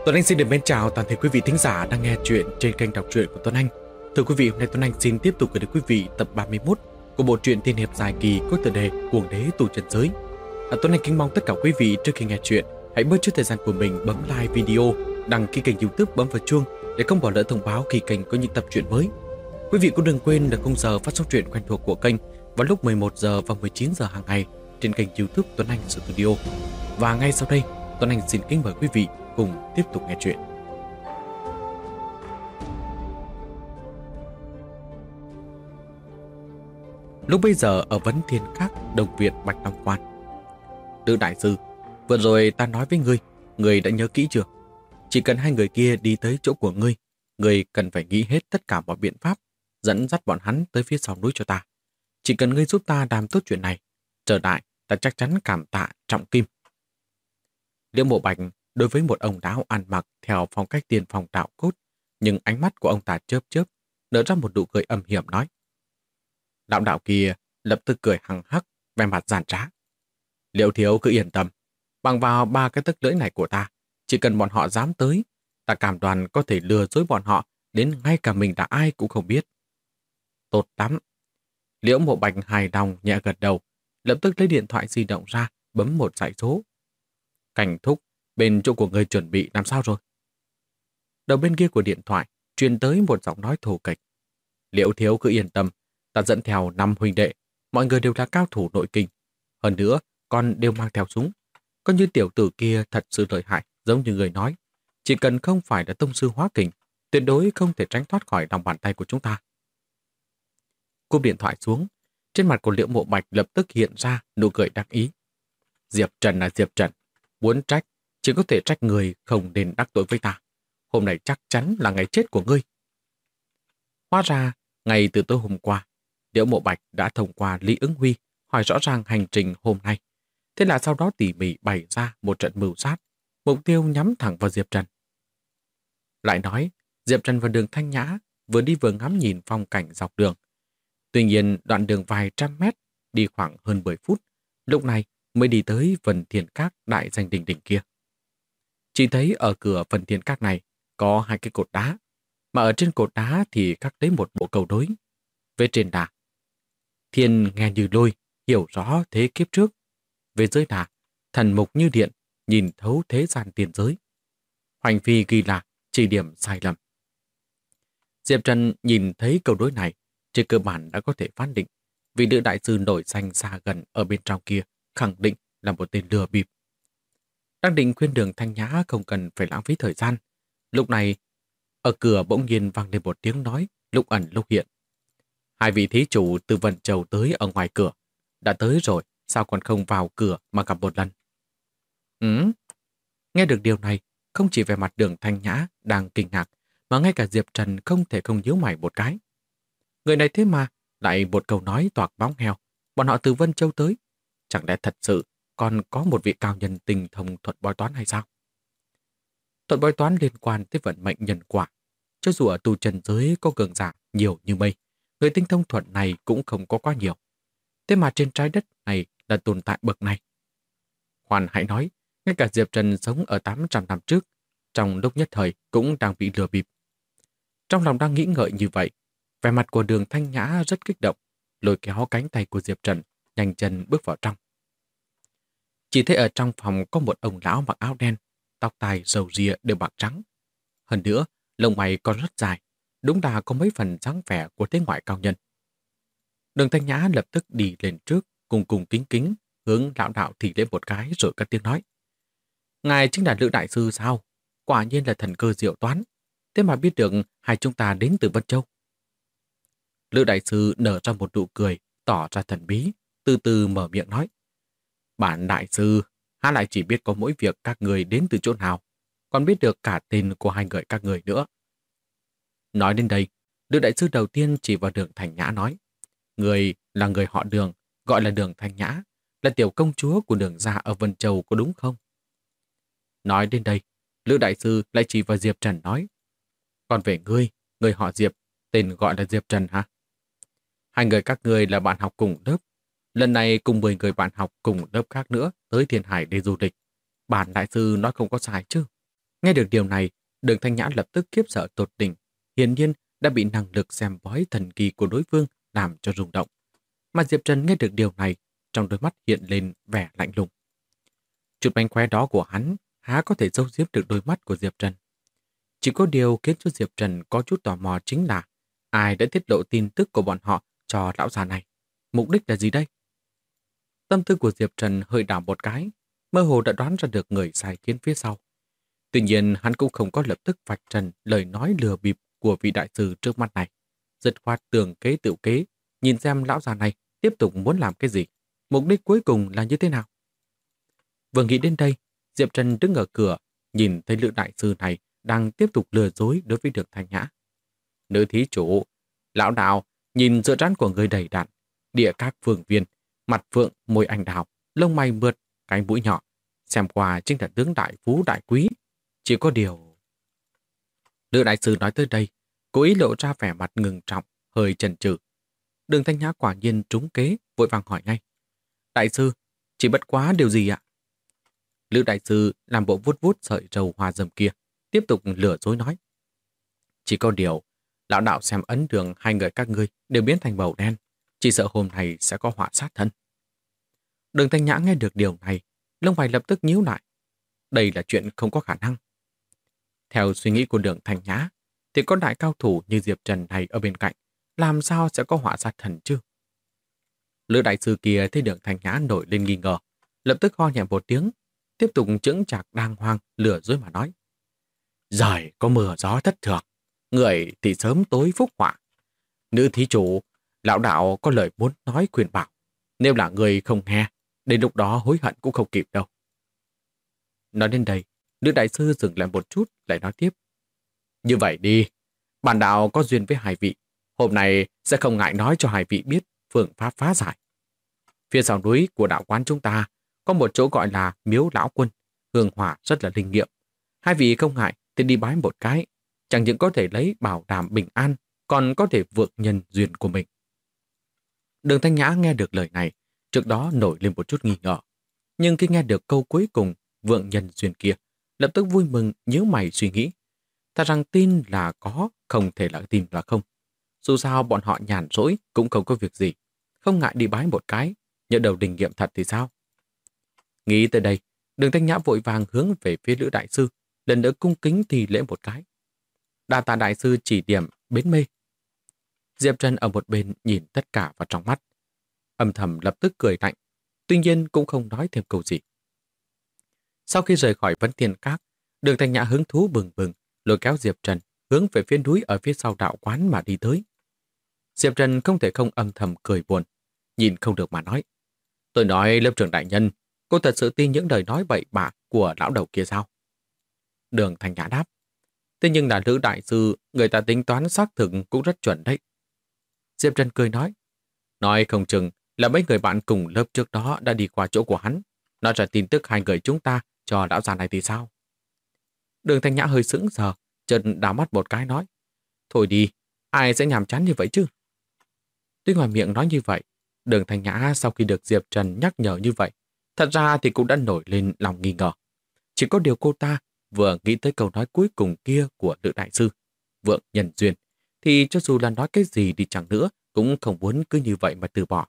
Tuấn Anh xin được mến chào toàn thể quý vị thính giả đang nghe chuyện trên kênh đọc truyện của Tuấn Anh. Thưa quý vị, hôm nay Tuấn Anh xin tiếp tục gửi đến quý vị tập 31 của bộ truyện tiên hiệp dài kỳ có tựa đề Cuồng Đế Tù Trần Giới. Tuấn Anh kính mong tất cả quý vị trước khi nghe chuyện hãy bớt chút thời gian của mình bấm like video, đăng ký kênh YouTube, bấm vào chuông để không bỏ lỡ thông báo khi kênh có những tập truyện mới. Quý vị cũng đừng quên là khung giờ phát sóng truyện quen thuộc của kênh vào lúc 11 giờ và 19 giờ hàng ngày trên kênh YouTube Tuấn Anh Studio. Và ngay sau đây, Tuấn Anh xin kính mời quý vị cùng tiếp tục nghe chuyện. Lúc bây giờ ở Vấn Thiên Các, Đồng Việt, Bạch Long Quan. Lữ đại sư, vừa rồi ta nói với ngươi đã nhớ kỹ chưa? Chỉ cần hai người kia đi tới chỗ của ngươi cần phải nghĩ hết tất cả mọi biện pháp, dẫn dắt bọn hắn tới phía sau núi cho ta. Chỉ cần ngươi giúp ta làm tốt chuyện này, trở lại ta chắc chắn cảm tạ trọng kim. Liễu Mộ Bạch đối với một ông lão ăn mặc theo phong cách tiền phong đạo cốt, nhưng ánh mắt của ông ta chớp chớp, nở ra một nụ cười âm hiểm nói. Lão đạo kia lập tức cười hằng hắc, vẻ mặt giàn trá. Liễu thiếu cứ yên tâm, bằng vào 3 cái tấc lưỡi này của ta, chỉ cần bọn họ dám tới, ta cam đoan có thể lừa dối bọn họ đến ngay cả mình là ai cũng không biết. Tốt lắm. Liễu Mộ Bạch hài lòng nhẹ gật đầu, lập tức lấy điện thoại di động ra, bấm một dãy số. Cảnh thúc, bên chỗ của người chuẩn bị làm sao rồi? Đầu bên kia của điện thoại truyền tới một giọng nói thô kệch. Liễu thiếu cứ yên tâm, ta dẫn theo 5 huynh đệ, mọi người đều là cao thủ nội kinh. Hơn nữa, còn đều mang theo súng. Có như tiểu tử kia thật sự lợi hại, giống như người nói. Chỉ cần không phải là tông sư hóa kình, tuyệt đối không thể tránh thoát khỏi lòng bàn tay của chúng ta. Cúp điện thoại xuống, trên mặt của Liễu Mộ Bạch lập tức hiện ra nụ cười đắc ý. Diệp Trần là Diệp Trần, muốn trách chỉ có thể trách người không nên đắc tội với ta. Hôm nay chắc chắn là ngày chết của ngươi. Hóa ra, ngay từ tối hôm qua, Liễu Mộ Bạch đã thông qua Lý Ứng Huy hỏi rõ ràng hành trình hôm nay. Thế là sau đó tỉ mỉ bày ra một trận mưu sát, mục tiêu nhắm thẳng vào Diệp Trần. Lại nói, Diệp Trần và Đường Thanh Nhã vừa đi vừa ngắm nhìn phong cảnh dọc đường. Tuy nhiên, đoạn đường vài trăm mét, đi khoảng hơn 10 phút, lúc này mới đi tới Vân Thiên Các đại danh đỉnh đỉnh kia. Chỉ thấy ở cửa Vân Thiên Các này có 2 cái cột đá, mà ở trên cột đá thì khắc lấy một bộ câu đối. Về trên là thiên nghe như lôi, hiểu rõ thế kiếp trước. Về dưới là thần mục như điện, nhìn thấu thế gian tiền giới. Hoành phi ghi là chỉ điểm sai lầm. Diệp Trần nhìn thấy câu đối này, trên cơ bản đã có thể phán định vị nữ đại sư nổi danh xa gần ở bên trong kia khẳng định là một tên lừa bịp. Đang định khuyên Đường Thanh Nhã không cần phải lãng phí thời gian. Lúc này, ở cửa bỗng nhiên vang lên một tiếng nói, lúc ẩn lúc hiện. 2 vị thí chủ từ Vân Châu tới ở ngoài cửa. Đã tới rồi, sao còn không vào cửa mà gặp một lần? Nghe được điều này, không chỉ về mặt Đường Thanh Nhã đang kinh ngạc, mà ngay cả Diệp Trần không thể không nhíu mày một cái. Người này thế mà, lại một câu nói toạc bóng heo. Bọn họ từ Vân Châu tới. Chẳng lẽ thật sự còn có một vị cao nhân tinh thông thuật bói toán hay sao? Thuật bói toán liên quan tới vận mệnh nhân quả. Cho dù ở tu trần giới có cường giả nhiều như mây, người tinh thông thuật này cũng không có quá nhiều. Thế mà trên trái đất này là tồn tại bậc này. Hoàn hãy nói, ngay cả Diệp Trần sống ở 800 năm trước, trong lúc nhất thời cũng đang bị lừa bịp. Trong lòng đang nghĩ ngợi như vậy, vẻ mặt của Đường Thanh Nhã rất kích động, lôi kéo cánh tay của Diệp Trần, nhanh chân bước vào trong. Chỉ thấy ở trong phòng có một ông lão mặc áo đen, tóc tai râu ria đều bạc trắng. Hơn nữa, lông mày còn rất dài, đúng là có mấy phần dáng vẻ của thế ngoại cao nhân. Đường Thanh Nhã lập tức đi lên trước, cùng cùng kính kính, hướng lão đạo thì lên một cái rồi cất tiếng nói. Ngài chính là Lữ đại sư sao? Quả nhiên là thần cơ diệu toán. Thế mà biết được hai chúng ta đến từ Vân Châu. Lữ đại sư nở ra một nụ cười, tỏ ra thần bí, từ từ mở miệng nói. Bản đại sư, há lại chỉ biết có mỗi việc các người đến từ chỗ nào, còn biết được cả tên của hai người các người nữa. Nói đến đây, Lữ đại sư đầu tiên chỉ vào Đường Thanh Nhã nói. Người là người họ Đường, gọi là Đường Thanh Nhã, là tiểu công chúa của Đường gia ở Vân Châu có đúng không? Nói đến đây, Lữ đại sư lại chỉ vào Diệp Trần nói. Còn về người họ Diệp, tên gọi là Diệp Trần hả? 2 người các ngươi là bạn học cùng lớp. Lần này cùng 10 người bạn học cùng lớp khác nữa tới Thiên Hải để du lịch. Bản đại sư nói không có sai chứ. Nghe được điều này, Đường Thanh Nhã lập tức khiếp sợ tột đỉnh, hiển nhiên đã bị năng lực xem bói thần kỳ của đối phương làm cho rung động. Mà Diệp Trần nghe được điều này, trong đôi mắt hiện lên vẻ lạnh lùng. Chút mánh khóe đó của hắn há có thể giấu giếm được đôi mắt của Diệp Trần. Chỉ có điều khiến cho Diệp Trần có chút tò mò chính là ai đã tiết lộ tin tức của bọn họ cho lão già này. Mục đích là gì đây? Tâm tư của Diệp Trần hơi đảo một cái, mơ hồ đã đoán ra được người sai khiến phía sau. Tuy nhiên hắn cũng không có lập tức vạch trần lời nói lừa bịp của vị đại sư trước mắt này. Dứt khoát tường kế tự kế, nhìn xem lão già này tiếp tục muốn làm cái gì, mục đích cuối cùng là như thế nào. Vừa nghĩ đến đây, Diệp Trần đứng ở cửa, nhìn thấy Lữ đại sư này đang tiếp tục lừa dối đối với Đường Thanh Nhã. Nữ thí chủ, lão đạo nhìn giữa trán của người đầy đặn, địa các phương viên, mặt phượng, môi anh đào, lông mày mượt, cánh mũi nhỏ, xem qua chính là tướng đại phú đại quý. Chỉ có điều... Lữ đại sư nói tới đây, cố ý lộ ra vẻ mặt ngừng trọng, hơi chần chừ. Đường Thanh Nhã quả nhiên trúng kế, vội vàng hỏi ngay. Đại sư, chỉ bất quá điều gì ạ? Lữ đại sư làm bộ vuốt vuốt sợi râu hoa râm kia, tiếp tục lừa dối nói. Chỉ có điều, lão đạo xem ấn đường hai người các ngươi đều biến thành màu đen, chỉ sợ hôm nay sẽ có họa sát thân. Đường Thanh Nhã nghe được điều này, lông mày lập tức nhíu lại. Đây là chuyện không có khả năng. Theo suy nghĩ của Đường Thanh Nhã, thì có đại cao thủ như Diệp Trần này ở bên cạnh, làm sao sẽ có họa sát thần chứ? Lữ đại sư kia thấy Đường Thanh Nhã nổi lên nghi ngờ, lập tức ho nhẹ một tiếng, tiếp tục chững chạc đàng hoàng lừa dối mà nói. Giời có mưa gió thất thường, người thì sớm tối phúc họa. Nữ thí chủ, lão đạo có lời muốn nói khuyên bảo. Nếu là người không nghe, đến lúc đó hối hận cũng không kịp đâu. Nói đến đây, Lữ đại sư dừng lại một chút, lại nói tiếp. Như vậy đi, bản đạo có duyên với hai vị. Hôm nay sẽ không ngại nói cho hai vị biết phương pháp phá giải. Phía sau núi của đạo quán chúng ta có một chỗ gọi là Miếu Lão Quân, hương hỏa rất là linh nghiệm. Hai vị không ngại thì đi bái một cái, chẳng những có thể lấy bảo đảm bình an, còn có thể vượng nhân duyên của mình. Đường Thanh Nhã nghe được lời này, trước đó nổi lên một chút nghi ngờ. Nhưng khi nghe được câu cuối cùng, vượng nhân duyên kia, lập tức vui mừng nhíu mày suy nghĩ. Thật rằng tin là có, không thể là tin là không. Dù sao bọn họ nhàn rỗi cũng không có việc gì. Không ngại đi bái một cái, nhỡ đầu đình nghiệm thật thì sao? Nghĩ tới đây, Đường Thanh Nhã vội vàng hướng về phía Lữ đại sư, lần nữa cung kính thì lễ một cái. Đa tạ đại sư chỉ điểm bến mê. Diệp Trần ở một bên nhìn tất cả vào trong mắt. Âm thầm lập tức cười lạnh, tuy nhiên cũng không nói thêm câu gì. Sau khi rời khỏi Vấn Thiên Các, Đường Thanh Nhã hứng thú bừng bừng, lôi kéo Diệp Trần hướng về phía núi ở phía sau đạo quán mà đi tới. Diệp Trần không thể không âm thầm cười buồn, nhìn không được mà nói. Tôi nói lớp trưởng đại nhân, cô thật sự tin những lời nói bậy bạ của lão đầu kia sao? Đường Thanh Nhã đáp. Thế nhưng là Lữ đại sư, người ta tính toán xác thực cũng rất chuẩn đấy. Diệp Trần cười nói. Nói không chừng là mấy người bạn cùng lớp trước đó đã đi qua chỗ của hắn, nói ra tin tức hai người chúng ta cho lão già này thì sao? Đường Thanh Nhã hơi sững sờ, chợt đảo mắt một cái nói. Thôi đi, ai sẽ nhàm chán như vậy chứ? Tuy ngoài miệng nói như vậy, Đường Thanh Nhã sau khi được Diệp Trần nhắc nhở như vậy, thật ra thì cũng đã nổi lên lòng nghi ngờ. Chỉ có điều cô ta vừa nghĩ tới câu nói cuối cùng kia của Lữ đại sư, vượng nhân duyên, thì cho dù là nói cái gì đi chẳng nữa, cũng không muốn cứ như vậy mà từ bỏ.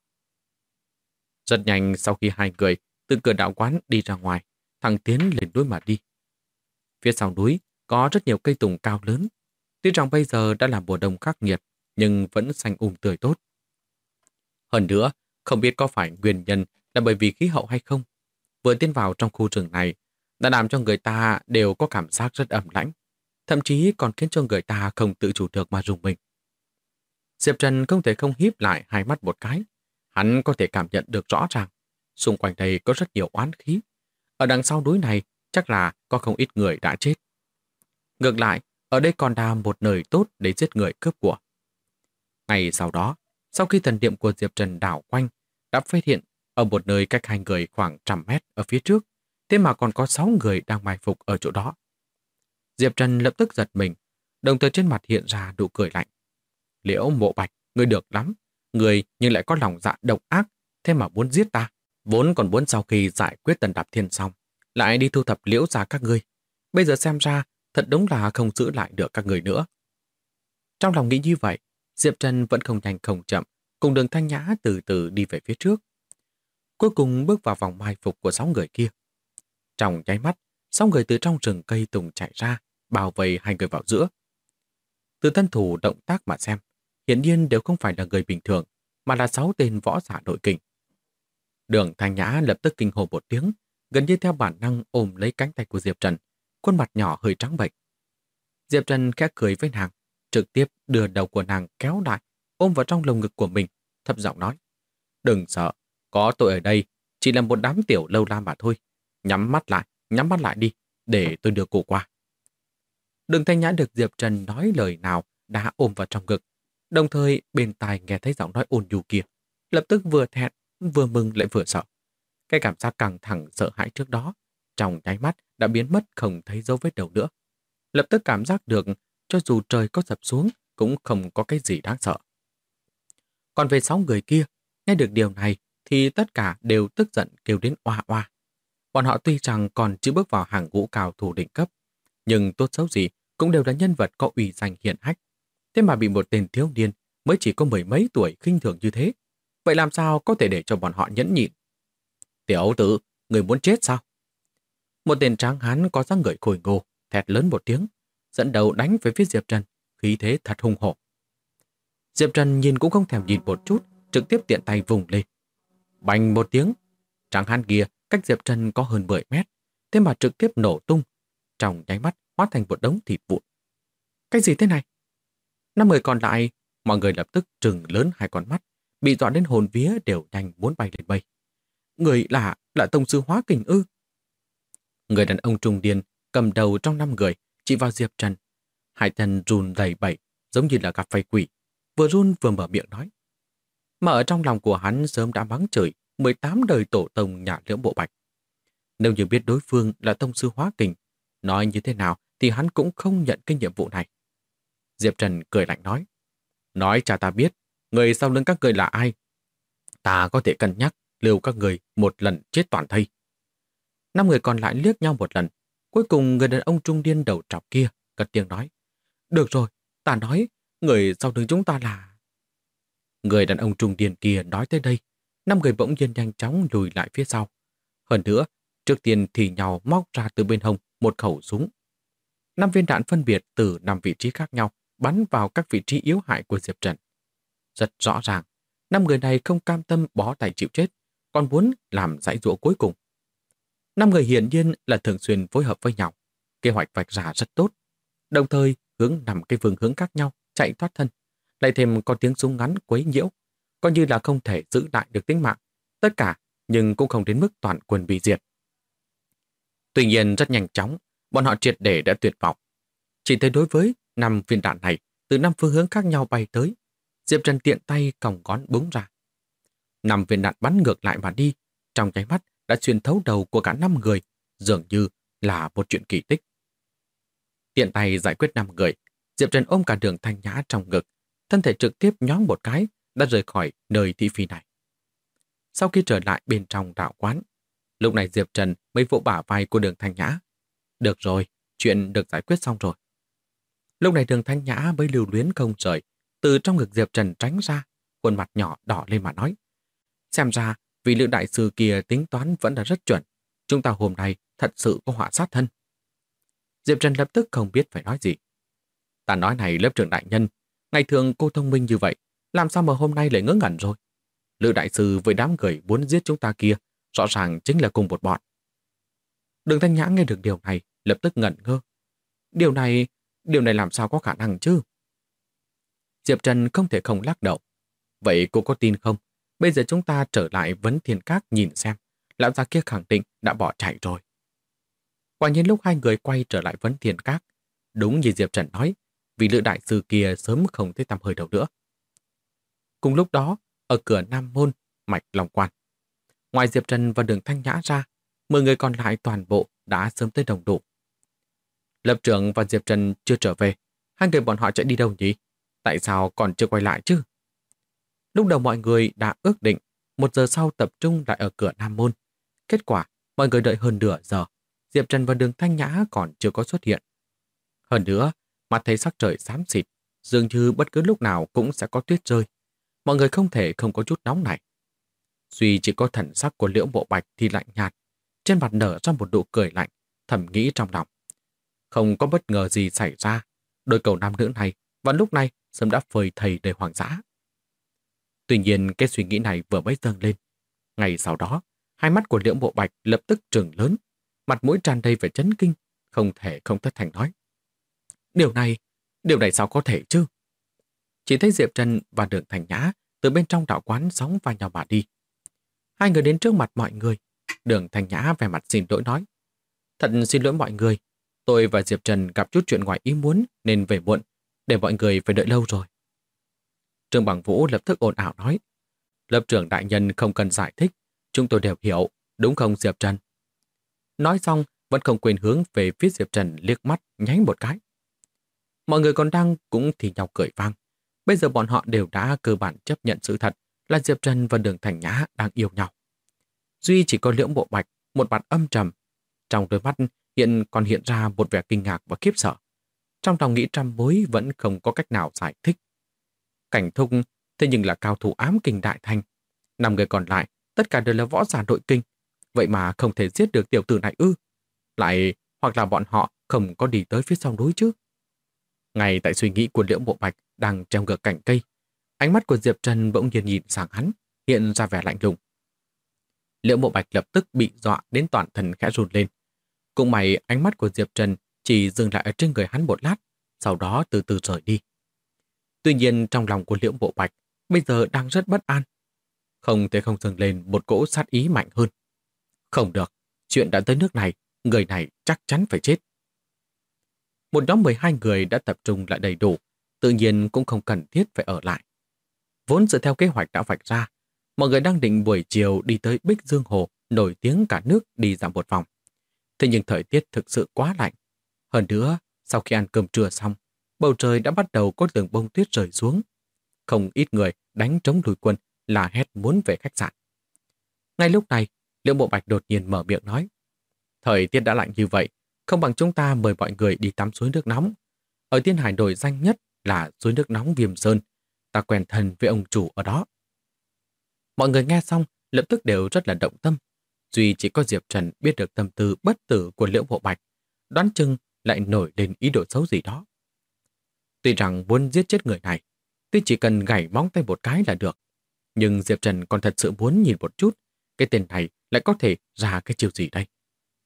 Rất nhanh sau khi hai người từ cửa đạo quán đi ra ngoài, thằng tiến lên núi mà đi. Phía sau núi có rất nhiều cây tùng cao lớn. Tuy rằng bây giờ đã là mùa đông khắc nghiệt, nhưng vẫn xanh tươi tốt. Hơn nữa, không biết có phải nguyên nhân là bởi vì khí hậu hay không. Vừa tiến vào trong khu rừng này, đã làm cho người ta đều có cảm giác rất ẩm lãnh, thậm chí còn khiến cho người ta không tự chủ được mà rùng mình. Diệp Trần không thể không híp lại hai mắt một cái. Hắn có thể cảm nhận được rõ ràng, xung quanh đây có rất nhiều oán khí. Ở đằng sau núi này chắc là có không ít người đã chết. Ngược lại, ở đây còn là một nơi tốt để giết người cướp của. Ngày sau đó, sau khi thần niệm của Diệp Trần đảo quanh, đã phát hiện ở một nơi cách hai người khoảng 100 mét ở phía trước, thế mà còn có 6 người đang mai phục ở chỗ đó. Diệp Trần lập tức giật mình, đồng thời trên mặt hiện ra nụ cười lạnh. Liễu Mộ Bạch, ngươi được lắm, ngươi nhưng lại có lòng dạ độc ác, thế mà muốn giết ta. Vốn còn muốn sau khi giải quyết Tần Đạp Thiên xong, lại đi thu thập Liễu gia các ngươi. Bây giờ xem ra, thật đúng là không giữ lại được các người nữa. Trong lòng nghĩ như vậy, Diệp Trần vẫn không nhanh không chậm, cùng Đường Thanh Nhã từ từ đi về phía trước. Cuối cùng bước vào vòng mai phục của 6 người kia. Trong nháy mắt, 6 người từ trong rừng cây tùng chạy ra, bao vây hai người vào giữa. Từ thân thủ động tác mà xem, hiển nhiên đều không phải là người bình thường, mà là 6 tên võ giả nội kình. Đường Thanh Nhã lập tức kinh hô một tiếng, gần như theo bản năng ôm lấy cánh tay của Diệp Trần, khuôn mặt nhỏ hơi trắng bệch. Diệp Trần khẽ cười với nàng, trực tiếp đưa đầu của nàng kéo lại, ôm vào trong lồng ngực của mình, thấp giọng nói: "Đừng sợ, có tôi ở đây, chỉ là một đám tiểu lâu la mà thôi. Nhắm mắt lại đi, để tôi đưa cô qua." Đường Thanh Nhã được Diệp Trần nói lời nào đã ôm vào trong ngực, đồng thời bên tai nghe thấy giọng nói ôn nhu kia, lập tức vừa thẹn, vừa mừng lại vừa sợ. Cái cảm giác căng thẳng sợ hãi trước đó, trong nháy mắt đã biến mất không thấy dấu vết đâu nữa. Lập tức cảm giác được, cho dù trời có sập xuống, cũng không có cái gì đáng sợ. Còn về 6 người kia, nghe được điều này thì tất cả đều tức giận kêu đến oa oa. Bọn họ tuy rằng còn chưa bước vào hàng ngũ cao thủ đỉnh cấp, nhưng tốt xấu gì cũng đều là nhân vật có uy danh hiển hách. Thế mà bị một tên thiếu niên mới chỉ có mười mấy tuổi khinh thường như thế. Vậy làm sao có thể để cho bọn họ nhẫn nhịn? "Tiểu tử, người muốn chết sao?" Một tên tráng hán có dáng người khôi ngô, thét lớn một tiếng, dẫn đầu đánh về phía Diệp Trần, khí thế thật hung hổ. Diệp Trần nhìn cũng không thèm nhìn một chút, trực tiếp tiện tay vùng lên. Bành một tiếng, tráng hán kia cách Diệp Trần có hơn 10 mét, thế mà trực tiếp nổ tung, trong nháy mắt hóa thành một đống thịt vụn. Cái gì thế này? 5 người còn lại, mọi người lập tức trừng lớn hai con mắt, bị dọa đến hồn vía đều nhanh muốn bay lên mây. Người là tông sư hóa kình ư? Người đàn ông trung niên cầm đầu trong 5 người chỉ vào Diệp Trần. Hai thân run đầy bẩy, giống như là gặp phải quỷ, vừa run vừa mở miệng nói. Mà ở trong lòng của hắn sớm đã mắng chửi 18 đời tổ tông nhà Liễu Bộ Bạch. Nếu như biết đối phương là tông sư hóa kình, nói như thế nào thì hắn cũng không nhận cái nhiệm vụ này. Diệp Trần cười lạnh nói: "Nói cho ta biết, người sau lưng các người là ai? Ta có thể cân nhắc lưu các người một lần chết toàn thây." 5 người còn lại liếc nhau một lần. Cuối cùng người đàn ông trung niên đầu trọc kia cất tiếng nói: "Được rồi, ta nói, người sau lưng chúng ta là..." Người đàn ông trung niên kia nói tới đây, 5 người bỗng nhiên nhanh chóng lùi lại phía sau. Hơn nữa, trước tiên thì nhau móc ra từ bên hông một khẩu súng. 5 viên đạn phân biệt từ 5 vị trí khác nhau bắn vào các vị trí yếu hại của Diệp Trần. Rất rõ ràng, 5 người này không cam tâm bó tay chịu chết, còn muốn làm dãy dụa cuối cùng. 5 người hiển nhiên là thường xuyên phối hợp với nhau, kế hoạch vạch ra rất tốt, đồng thời hướng 5 cái phương hướng khác nhau chạy thoát thân, lại thêm có tiếng súng ngắn quấy nhiễu, coi như là không thể giữ lại được tính mạng, tất cả nhưng cũng không đến mức toàn quân bị diệt. Tuy nhiên rất nhanh chóng, bọn họ triệt để đã tuyệt vọng. Chỉ thấy đối với 5 viên đạn này từ 5 phương hướng khác nhau bay tới, Diệp Trần tiện tay còng ngón búng ra. 5 viên đạn bắn ngược lại mà đi, trong nháy mắt đã xuyên thấu đầu của cả 5 người, dường như là một chuyện kỳ tích. Tiện tay giải quyết 5 người, Diệp Trần ôm cả Đường Thanh Nhã trong ngực, thân thể trực tiếp nhoáng một cái, đã rời khỏi nơi thị phi này. Sau khi trở lại bên trong đạo quán, lúc này Diệp Trần mới vỗ bả vai của Đường Thanh Nhã. Được rồi, chuyện được giải quyết xong rồi. Lúc này Đường Thanh Nhã mới lưu luyến không rời, từ trong ngực Diệp Trần tránh ra, khuôn mặt nhỏ đỏ lên mà nói: "Xem ra, vị Lữ đại sư kia tính toán vẫn là rất chuẩn. Chúng ta hôm nay thật sự có họa sát thân." Diệp Trần lập tức không biết phải nói gì. "Ta nói này lớp trưởng đại nhân, ngày thường cô thông minh như vậy, làm sao mà hôm nay lại ngớ ngẩn rồi? Lữ đại sư với đám người muốn giết chúng ta kia, rõ ràng chính là cùng một bọn." Đường Thanh Nhã nghe được điều này, lập tức ngẩn ngơ. Điều này làm sao có khả năng chứ? Diệp Trần không thể không lắc đầu. Vậy cô có tin không? Bây giờ chúng ta trở lại Vấn Thiên Các nhìn xem, lão già kia khẳng định đã bỏ chạy rồi. Quả nhiên lúc hai người quay trở lại Vấn Thiên Các, đúng như Diệp Trần nói, vị Lữ đại sư kia sớm không thấy tăm hơi đâu nữa. Cùng lúc đó, ở cửa Nam Môn, Mạch Long Quan, ngoài Diệp Trần và Đường Thanh Nhã ra, 10 người còn lại toàn bộ đã sớm tới đồng đủ. Lập trưởng và Diệp Trần chưa trở về, hai người bọn họ chạy đi đâu nhỉ? Tại sao còn chưa quay lại chứ? Lúc đầu mọi người đã ước định 1 giờ sau tập trung lại ở cửa Nam Môn. Kết quả, mọi người đợi hơn nửa giờ. Diệp Trần và Đường Thanh Nhã còn chưa có xuất hiện. Hơn nữa, mặt thấy sắc trời xám xịt, dường như bất cứ lúc nào cũng sẽ có tuyết rơi. Mọi người không thể không có chút nóng này. Duy chỉ có thần sắc của Liễu Bộ Bạch thì lạnh nhạt, trên mặt nở ra một nụ cười lạnh, thầm nghĩ trong lòng. Không có bất ngờ gì xảy ra, đôi cầu nam nữ này vào lúc này sớm đã phơi thây đầy hoang dã. Tuy nhiên cái suy nghĩ này vừa mới dâng lên. Ngày sau đó, hai mắt của Liễu Bộ Bạch lập tức trừng lớn, mặt mũi tràn đầy vẻ chấn kinh, không thể không thất thành nói. Điều này sao có thể chứ? Chỉ thấy Diệp Trần và Đường Thanh Nhã từ bên trong đạo quán sóng vai nhau mà đi. Hai người đến trước mặt mọi người, Đường Thanh Nhã vẻ mặt xin lỗi nói. Thật xin lỗi mọi người, tôi và Diệp Trần gặp chút chuyện ngoài ý muốn nên về muộn, để mọi người phải đợi lâu rồi. Trương Bằng Vũ lập tức ồn ào nói. Lớp trưởng đại nhân không cần giải thích, chúng tôi đều hiểu, đúng không Diệp Trần? Nói xong, vẫn không quên hướng về phía Diệp Trần liếc mắt nháy một cái. Mọi người còn đang cũng thì nhau cười vang. Bây giờ bọn họ đều đã cơ bản chấp nhận sự thật là Diệp Trần và Đường Thanh Nhã đang yêu nhau. Duy chỉ có Liễu Bộ Bạch, một mặt âm trầm. Trong đôi mắt còn hiện ra một vẻ kinh ngạc và khiếp sợ. Trong lòng nghĩ trăm mối vẫn không có cách nào giải thích. Cảnh Thúc thế nhưng là cao thủ ám kình đại thành. 5 người còn lại, tất cả đều là võ giả nội kinh. Vậy mà không thể giết được tiểu tử này ư? Lại hoặc là bọn họ không có đi tới phía sau núi chứ? Ngay tại suy nghĩ của Liễu Bộ Bạch đang treo ngược cành cây, ánh mắt của Diệp Trần bỗng nhiên nhìn sang hắn, hiện ra vẻ lạnh lùng. Liễu Bộ Bạch lập tức bị dọa đến toàn thân khẽ run lên. Cũng may ánh mắt của Diệp Trần chỉ dừng lại ở trên người hắn một lát, sau đó từ từ rời đi. Tuy nhiên trong lòng của Liễu Bộ Bạch bây giờ đang rất bất an. Không thể không dâng lên một cỗ sát ý mạnh hơn. Không được, chuyện đã tới nước này, người này chắc chắn phải chết. Một nhóm 12 người đã tập trung lại đầy đủ, tự nhiên cũng không cần thiết phải ở lại. Vốn dựa theo kế hoạch đã vạch ra, mọi người đang định buổi chiều đi tới Bích Dương Hồ, nổi tiếng cả nước đi dạo một vòng. Thế nhưng thời tiết thực sự quá lạnh. Hơn nữa, sau khi ăn cơm trưa xong, bầu trời đã bắt đầu có từng bông tuyết rơi xuống. Không ít người đánh trống lùi quân là hét muốn về khách sạn. Ngay lúc này, Liễu Bộ Bạch đột nhiên mở miệng nói. Thời tiết đã lạnh như vậy, không bằng chúng ta mời mọi người đi tắm suối nước nóng. Ở Tiên Hải nổi danh nhất là suối nước nóng Viêm Sơn. Ta quen thân với ông chủ ở đó. Mọi người nghe xong, lập tức đều rất là động tâm. Duy chỉ có Diệp Trần biết được tâm tư bất tử của Liễu Bộ Bạch, đoán chừng lại nổi lên ý đồ xấu gì đó. Tuy rằng muốn giết chết người này, tuy chỉ cần gảy móng tay một cái là được, nhưng Diệp Trần còn thật sự muốn nhìn một chút, cái tên này lại có thể ra cái chiêu gì đây.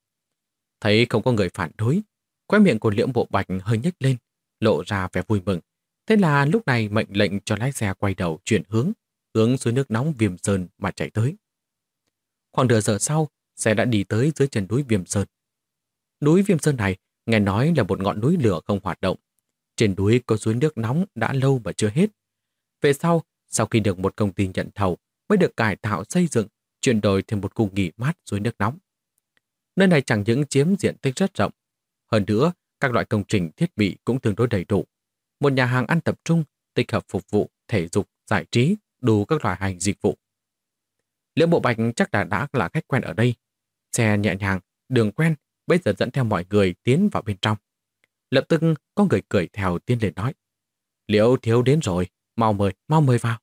Thấy không có người phản đối, khóe miệng của Liễu Bộ Bạch hơi nhếch lên, lộ ra vẻ vui mừng. Thế là lúc này mệnh lệnh cho lái xe quay đầu chuyển hướng suối nước nóng Viêm Sơn mà chạy tới. Khoảng nửa giờ sau, xe đã đi tới dưới chân núi Viêm Sơn. Núi Viêm Sơn này nghe nói là một ngọn núi lửa không hoạt động. Trên núi có suối nước nóng đã lâu mà chưa hết. Về sau khi được một công ty nhận thầu, mới được cải tạo xây dựng, chuyển đổi thành một khu nghỉ mát suối nước nóng. Nơi này chẳng những chiếm diện tích rất rộng, hơn nữa các loại công trình thiết bị cũng tương đối đầy đủ. Một nhà hàng ăn tập trung, tích hợp phục vụ, thể dục, giải trí, đủ các loại hành dịch vụ. Liễu Bộ Bạch chắc đã là khách quen ở đây. Xe nhẹ nhàng, đường quen, bây giờ dẫn theo mọi người tiến vào bên trong. Lập tức có người cười theo tiến lên nói. Liễu thiếu đến rồi, mau mời vào.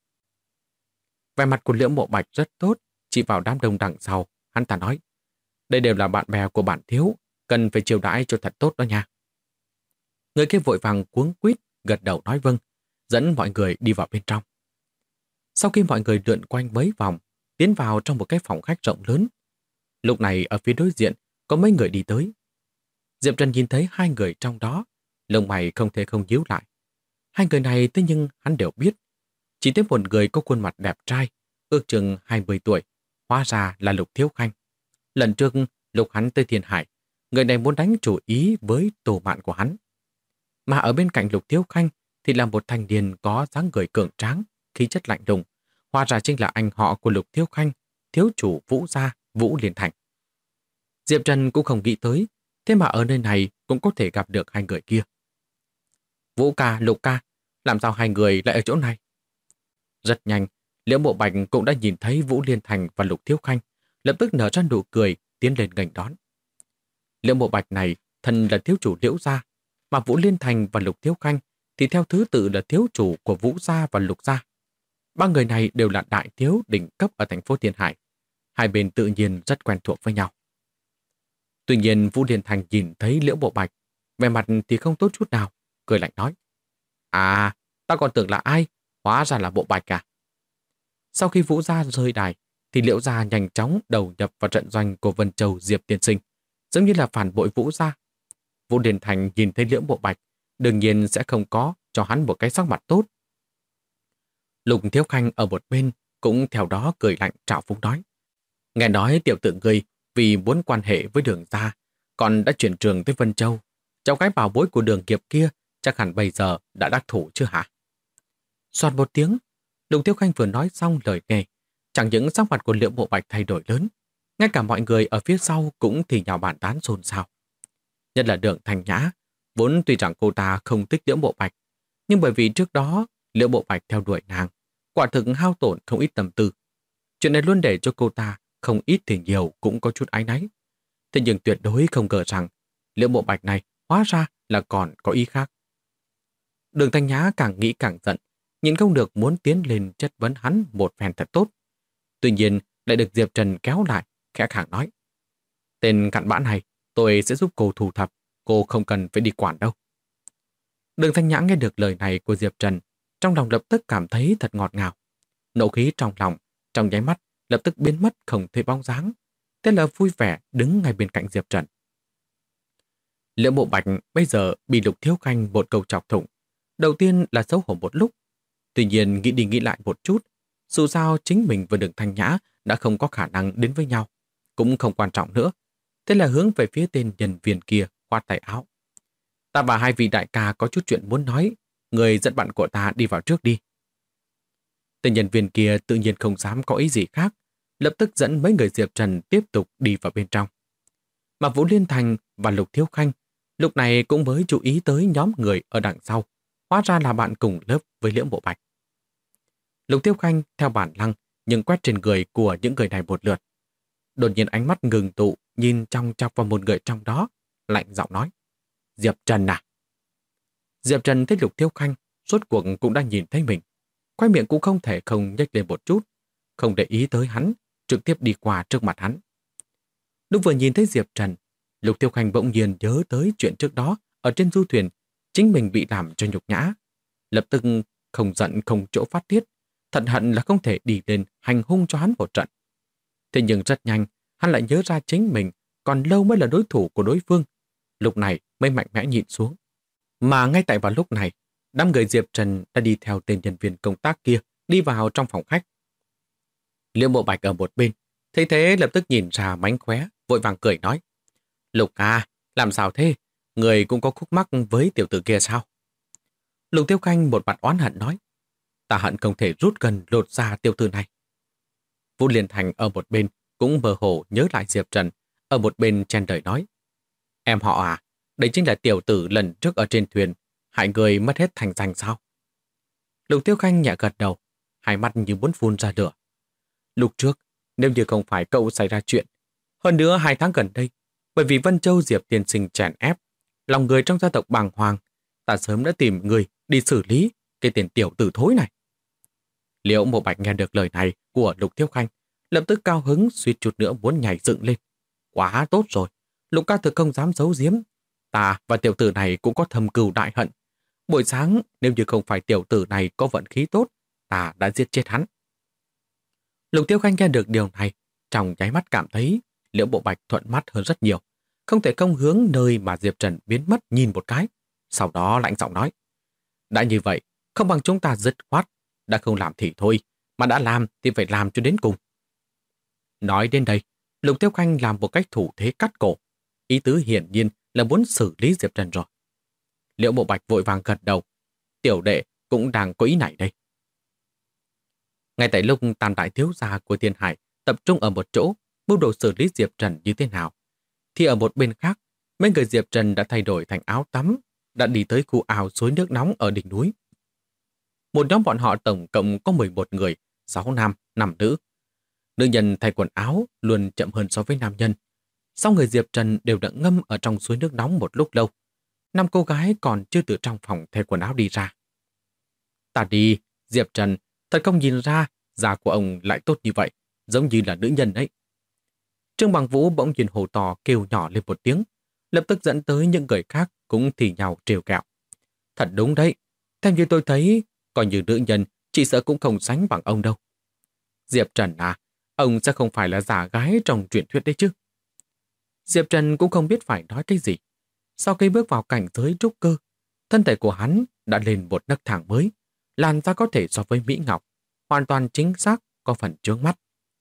Vẻ mặt của Liễu Bộ Bạch rất tốt, chỉ vào đám đông đằng sau, hắn ta nói. Đây đều là bạn bè của bản thiếu, cần phải chiều đãi cho thật tốt đó nha. Người kia vội vàng cuống quýt, gật đầu nói vâng, dẫn mọi người đi vào bên trong. Sau khi mọi người lượn quanh mấy vòng, tiến vào trong một cái phòng khách rộng lớn. Lúc này ở phía đối diện có mấy người đi tới. Diệp Trần nhìn thấy hai người trong đó, lông mày không thể không nhíu lại. Hai người này thế nhưng hắn đều biết. Chỉ thấy một người có khuôn mặt đẹp trai, ước chừng 20 tuổi, hóa ra là Lục Thiếu Khanh. Lần trước lúc hắn tới Thiên Hải, người này muốn đánh chủ ý với tổ bạn của hắn. Mà ở bên cạnh Lục Thiếu Khanh thì là một thanh niên có dáng người cường tráng, khí chất lạnh lùng. Hóa ra chính là anh họ của Lục Thiếu Khanh, thiếu chủ Vũ gia, Vũ Liên Thành. Diệp Trần cũng không nghĩ tới, thế mà ở nơi này cũng có thể gặp được hai người kia. Vũ ca, Lục ca, làm sao hai người lại ở chỗ này? Rất nhanh, Liễu Bộ Bạch cũng đã nhìn thấy Vũ Liên Thành và Lục Thiếu Khanh, lập tức nở ra nụ cười, tiến lên nghênh đón. Liễu Mộ Bạch này thân là thiếu chủ Liễu gia, mà Vũ Liên Thành và Lục Thiếu Khanh thì theo thứ tự là thiếu chủ của Vũ gia và Lục gia. Ba người này đều là đại thiếu đỉnh cấp ở thành phố Thiên Hải. Hai bên tự nhiên rất quen thuộc với nhau. Tuy nhiên Vũ Liên Thành nhìn thấy Liễu Mộ Bạch, vẻ mặt thì không tốt chút nào, cười lạnh nói: À, ta còn tưởng là ai, hóa ra là Mộ Bạch à. Sau khi Vũ gia rơi đài, thì Liễu gia nhanh chóng đầu nhập vào trận doanh của Vân Châu Diệp tiên sinh, giống như là phản bội Vũ gia. Vũ Liên Thành nhìn thấy Liễu Mộ Bạch, đương nhiên sẽ không có cho hắn một cái sắc mặt tốt. Lục Thiếu Khanh ở một bên cũng theo đó cười lạnh trào phúng nói: Nghe nói tiểu tử ngươi vì muốn quan hệ với Đường gia, còn đã chuyển trường tới Vân Châu. Cháu gái bảo bối của Đường Kiệp kia chắc hẳn bây giờ đã đắc thủ chưa hả? Soạt một tiếng, Lục Thiếu Khanh vừa nói xong lời này, chẳng những sắc mặt của Liễu Mộ Bạch thay đổi lớn, ngay cả mọi người ở phía sau cũng thì nhào bàn tán xôn xao. Nhất là Đường Thanh Nhã, vốn tuy rằng cô ta không thích Liễu Mộ Bạch, nhưng bởi vì trước đó Liễu Mộ Bạch theo đuổi nàng, quả thực hao tổn không ít tâm tư. Chuyện này luôn để cho cô ta không ít thì nhiều cũng có chút áy náy. Thế nhưng tuyệt đối không ngờ rằng Liễu Mộ Bạch này hóa ra là còn có ý khác. Đường Thanh Nhã càng nghĩ càng giận, nhìn không được muốn tiến lên chất vấn hắn một phen thật tốt. Tuy nhiên lại được Diệp Trần kéo lại, khẽ khàng nói: Tên cặn bã này tôi sẽ giúp cô thu thập, cô không cần phải đi quản đâu. Đường Thanh Nhã nghe được lời này của Diệp Trần, trong lòng lập tức cảm thấy thật ngọt ngào. Nộ khí trong lòng, trong nháy mắt, lập tức biến mất không thấy bóng dáng. Thế là vui vẻ đứng ngay bên cạnh Diệp Trần. Liễu Mộ Bạch bây giờ bị Lục Thiếu Khanh một câu chọc thủng. Đầu tiên là xấu hổ một lúc. Tuy nhiên nghĩ đi nghĩ lại một chút, dù sao chính mình và Đường Thanh Nhã đã không có khả năng đến với nhau, cũng không quan trọng nữa. Thế là hướng về phía tên nhân viên kia khoát tay áo: Ta và hai vị đại ca có chút chuyện muốn nói, người dẫn bạn của ta đi vào trước đi. Tên nhân viên kia tự nhiên không dám có ý gì khác, lập tức dẫn mấy người Diệp Trần tiếp tục đi vào bên trong. Mà Vũ Liên Thành và Lục Thiếu Khanh lúc này cũng mới chú ý tới nhóm người ở đằng sau, hóa ra là bạn cùng lớp với Liễu Mộ Bạch. Lục Thiếu Khanh theo bản năng nhưng quét trên người của những người này một lượt. Đột nhiên ánh mắt ngừng tụ, nhìn trong chọc vào một người trong đó, lạnh giọng nói: Diệp Trần à? Diệp Trần thấy Lục Thiếu Khanh rốt cuộc cũng đang nhìn thấy mình, khoai miệng cũng không thể không nhếch lên một chút, không để ý tới hắn, trực tiếp đi qua trước mặt hắn. Lúc vừa nhìn thấy Diệp Trần, Lục Thiếu Khanh bỗng nhiên nhớ tới chuyện trước đó ở trên du thuyền, chính mình bị làm cho nhục nhã. Lập tức không giận không chỗ phát tiết, thật hận là không thể đi lên hành hung cho hắn một trận. Thế nhưng rất nhanh, hắn lại nhớ ra chính mình còn lâu mới là đối thủ của đối phương. Lúc này mới mạnh mẽ nhịn xuống. Mà ngay tại vào lúc này, đám người Diệp Trần đã đi theo tên nhân viên công tác kia đi vào trong phòng khách. Liễu Mộ Bạch ở một bên, thấy thế lập tức nhìn ra mánh khóe, vội vàng cười nói: Lục à, làm sao thế? Người cũng có khúc mắc với tiểu tử kia sao? Lục Tiêu Khanh một mặt oán hận nói: Ta hận không thể rút gần lột ra tiểu tử này. Vũ Liên Thành ở một bên cũng mơ hồ nhớ lại Diệp Trần, ở một bên chen đời nói: Em họ à, đây chính là tiểu tử lần trước ở trên thuyền, hại người mất hết thành danh sao? Lục Tiêu Khanh nhẹ gật đầu, hai mắt như muốn phun ra lửa. Lúc trước, nếu như không phải cậu xảy ra chuyện, hơn nữa 2 tháng gần đây, bởi vì Vân Châu Diệp tiên sinh chèn ép, lòng người trong gia tộc bàng hoàng, ta sớm đã tìm người đi xử lý cái tiền tiểu tử thối này. Liễu Mộ Bạch nghe được lời này của Lục Thiếu Khanh, lập tức cao hứng suýt chút nữa muốn nhảy dựng lên. Quá tốt rồi, Lục ca thực không dám giấu giếm. Ta và tiểu tử này cũng có thầm cừu đại hận. Buổi sáng, nếu như không phải tiểu tử này có vận khí tốt, ta đã giết chết hắn. Lục Tiêu Khanh nghe được điều này, trong nháy mắt cảm thấy Liễu Mộ Bạch thuận mắt hơn rất nhiều, không thể không hướng nơi mà Diệp Trần biến mất nhìn một cái. Sau đó lạnh giọng nói: Đã như vậy, không bằng chúng ta dứt khoát, đã không làm thì thôi, mà đã làm thì phải làm cho đến cùng. Nói đến đây, Lục Tiêu Khanh làm một cách thủ thế cắt cổ, ý tứ hiển nhiên là muốn xử lý Diệp Trần rồi. Liễu Mộ Bạch vội vàng gật đầu, tiểu đệ cũng đang có ý này đây. Ngay tại lúc tam đại thiếu gia của Thiên Hải tập trung ở một chỗ, mưu đồ xử lý Diệp Trần như thế nào, thì ở một bên khác, mấy người Diệp Trần đã thay đổi thành áo tắm, đã đi tới khu ao suối nước nóng ở đỉnh núi. Một nhóm bọn họ tổng cộng có 11 người, 6 nam, 5 nữ. Nữ nhân thay quần áo luôn chậm hơn so với nam nhân. Sau người Diệp Trần đều đã ngâm ở trong suối nước nóng một lúc lâu. 5 cô gái còn chưa từ trong phòng thay quần áo đi ra. Ta đi, Diệp Trần, thật không nhìn ra da của ông lại tốt như vậy, giống như là nữ nhân ấy. Trương Bằng Vũ bỗng nhiên hô to kêu nhỏ lên một tiếng, lập tức dẫn tới những người khác cũng thì nhau trêu ghẹo. Thật đúng đấy, theo như tôi thấy, coi như nữ nhân, chỉ sợ cũng không sánh bằng ông đâu. Diệp Trần à, ông sẽ không phải là giả gái trong truyền thuyết đấy chứ. Diệp Trần cũng không biết phải nói cái gì. Sau khi bước vào cảnh giới trúc cơ, thân thể của hắn đã lên một nấc thang mới, làn da có thể so với Mỹ Ngọc, hoàn toàn chính xác, có phần chướng mắt.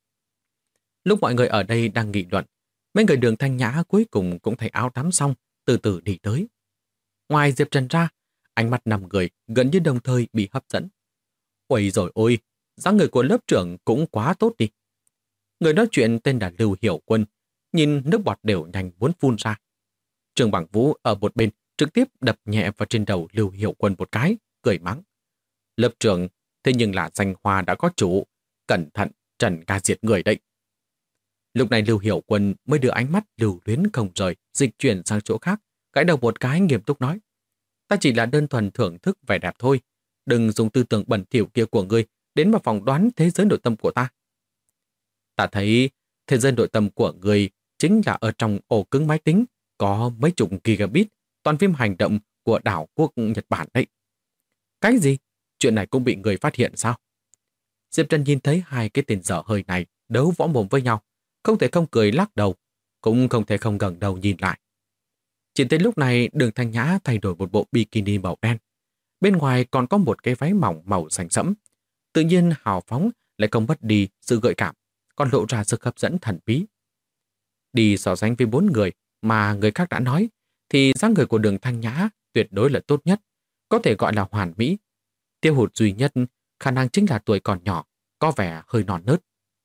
Lúc mọi người ở đây đang nghị luận, mấy người Đường Thanh Nhã cuối cùng cũng thay áo tắm xong, từ từ đi tới. Ngoài Diệp Trần ra, ánh mắt 5 người gần như đồng thời bị hấp dẫn. Ôi rồi ôi, dáng người của lớp trưởng cũng quá tốt đi. Người nói chuyện tên là Lưu Hiểu Quân, nhìn nước bọt đều nhanh muốn phun ra. Trương Bằng Vũ ở một bên trực tiếp đập nhẹ vào trên đầu Lưu Hiểu Quân một cái, cười mắng. Lớp trưởng, thế nhưng là danh hoa đã có chủ, cẩn thận Trần ca diệt người đấy. Lúc này Lưu Hiểu Quân mới đưa ánh mắt lưu luyến không rời, dịch chuyển sang chỗ khác, gãi đầu một cái nghiêm túc nói. Ta chỉ là đơn thuần thưởng thức vẻ đẹp thôi, đừng dùng tư tưởng bẩn thỉu kia của ngươi đến mà phỏng đoán thế giới nội tâm của ta. Ta thấy thế giới nội tâm của ngươi chính là ở trong ổ cứng máy tính, có mấy chục gigabit, toàn phim hành động của đảo quốc Nhật Bản đấy. Cái gì? Chuyện này cũng bị người phát hiện sao? Diệp Trần nhìn thấy hai cái tên dở hơi này đấu võ mồm với nhau, không thể không cười lắc đầu, cũng không thể không ngẩng đầu nhìn lại. Chỉ tới lúc này Đường Thanh Nhã thay đổi một bộ bikini màu đen. Bên ngoài còn có một cái váy mỏng màu xanh sẫm. Tự nhiên hào phóng lại không mất đi sự gợi cảm, còn lộ ra sức hấp dẫn thần bí. Đi so sánh với 4 người mà người khác đã nói, thì dáng người của Đường Thanh Nhã tuyệt đối là tốt nhất, có thể gọi là hoàn mỹ. Tiêu hụt duy nhất khả năng chính là tuổi còn nhỏ, có vẻ hơi non nớt.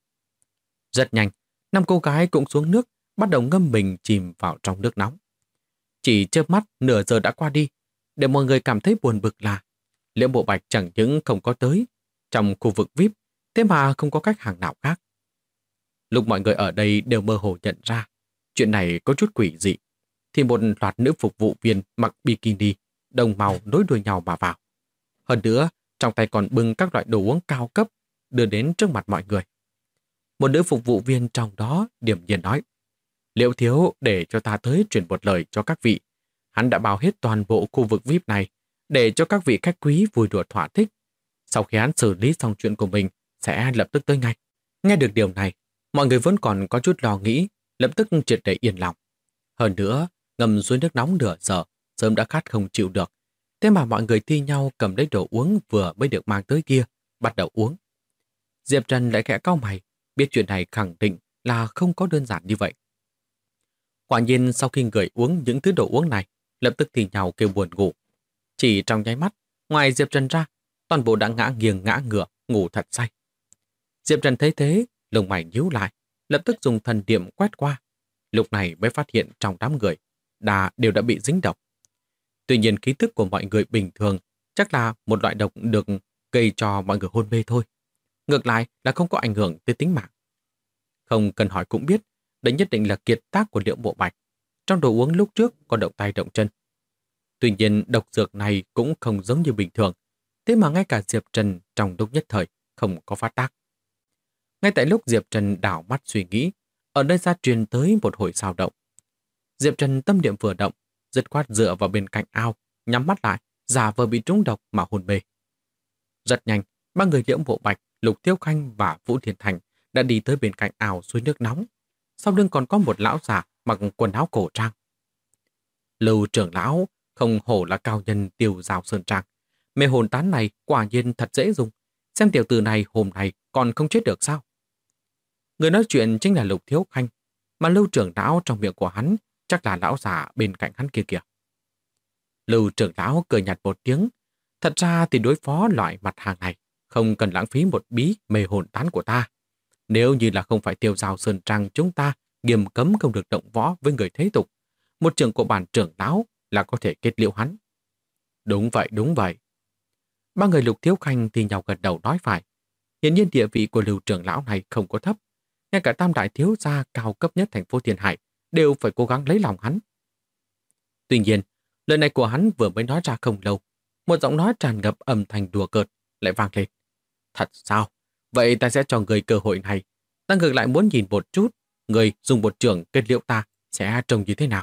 Rất nhanh, 5 cô gái cũng xuống nước, bắt đầu ngâm mình chìm vào trong nước nóng. Chỉ chớp mắt nửa giờ đã qua đi, để mọi người cảm thấy buồn bực là Liễu Bộ Bạch chẳng những không có tới trong khu vực VIP, thế mà không có khách hàng nào khác. Lúc mọi người ở đây đều mơ hồ nhận ra chuyện này có chút quỷ dị, thì một loạt nữ phục vụ viên mặc bikini đồng màu nối đuôi nhau mà vào. Hơn nữa, trong tay còn bưng các loại đồ uống cao cấp đưa đến trước mặt mọi người. Một nữ phục vụ viên trong đó điềm nhiên nói: Liễu thiếu để cho ta tới truyền một lời cho các vị. Hắn đã bao hết toàn bộ khu vực VIP này để cho các vị khách quý vui đùa thỏa thích. Sau khi hắn xử lý xong chuyện của mình, sẽ lập tức tới ngay. Nghe được điều này, mọi người vẫn còn có chút lo nghĩ, lập tức triệt để yên lòng. Hơn nữa, ngâm suối nước nóng nửa giờ, sớm đã khát không chịu được. Thế mà mọi người thi nhau cầm lấy đồ uống vừa mới được mang tới kia, bắt đầu uống. Diệp Trần lại khẽ cau mày, biết chuyện này khẳng định là không có đơn giản như vậy. Quả nhiên sau khi người uống những thứ đồ uống này, lập tức thì nhau kêu buồn ngủ. Chỉ trong nháy mắt, ngoài Diệp Trần ra, toàn bộ đã ngã nghiêng ngã ngửa, ngủ thật say. Diệp Trần thấy thế, lông mày nhíu lại, lập tức dùng thần niệm quét qua. Lúc này mới phát hiện trong đám người, đều đã bị dính độc. Tuy nhiên khí thức của mọi người bình thường chắc là một loại độc được gây cho mọi người hôn mê thôi. Ngược lại là không có ảnh hưởng tới tính mạng. Không cần hỏi cũng biết, đây nhất định là kiệt tác của Liễu Bộ Bạch. Trong đồ uống lúc trước có động tay động chân. Tuy nhiên độc dược này cũng không giống như bình thường. Thế mà ngay cả Diệp Trần trong lúc nhất thời không có phát tác. Ngay tại lúc Diệp Trần đảo mắt suy nghĩ, ở nơi xa truyền tới một hồi xào động. Diệp Trần tâm niệm vừa động, dứt khoát dựa vào bên cạnh ao, nhắm mắt lại, giả vờ bị trúng độc mà hôn mê. Rất nhanh, ba người Liễu Bộ Bạch, Lục Tiêu Khanh và Vũ Thiên Thành đã đi tới bên cạnh ao suối nước nóng. Sau lưng còn có một lão già mặc quần áo cổ trang. Lưu trưởng lão không hổ là cao nhân Tiêu Giao Sơn Trang. Mê hồn tán này quả nhiên thật dễ dùng. Xem tiểu tử này hôm nay còn không chết được sao? Người nói chuyện chính là Lục Thiếu Khanh, mà Lưu trưởng lão trong miệng của hắn chắc là lão già bên cạnh hắn kia kìa. Lưu trưởng lão cười nhạt một tiếng. Thật ra thì đối phó loại mặt hàng này không cần lãng phí một bí mê hồn tán của ta. Nếu như là không phải Tiêu Giao Sơn Trang chúng ta nghiêm cấm không được động võ với người thế tục, một trưởng của bản trưởng lão là có thể kết liễu hắn. Đúng vậy, đúng vậy. Ba người Lục Thiếu Khanh thì nhau gật đầu nói phải. Hiển nhiên địa vị của Lưu trưởng lão này không có thấp. Ngay cả tam đại thiếu gia cao cấp nhất thành phố Thiên Hải đều phải cố gắng lấy lòng hắn. Tuy nhiên, lời này của hắn vừa mới nói ra không lâu, một giọng nói tràn ngập âm thanh đùa cợt lại vang lên. Thật sao? Vậy ta sẽ cho người cơ hội này. Ta ngược lại muốn nhìn một chút, người dùng một trường kết liễu ta sẽ trông như thế nào.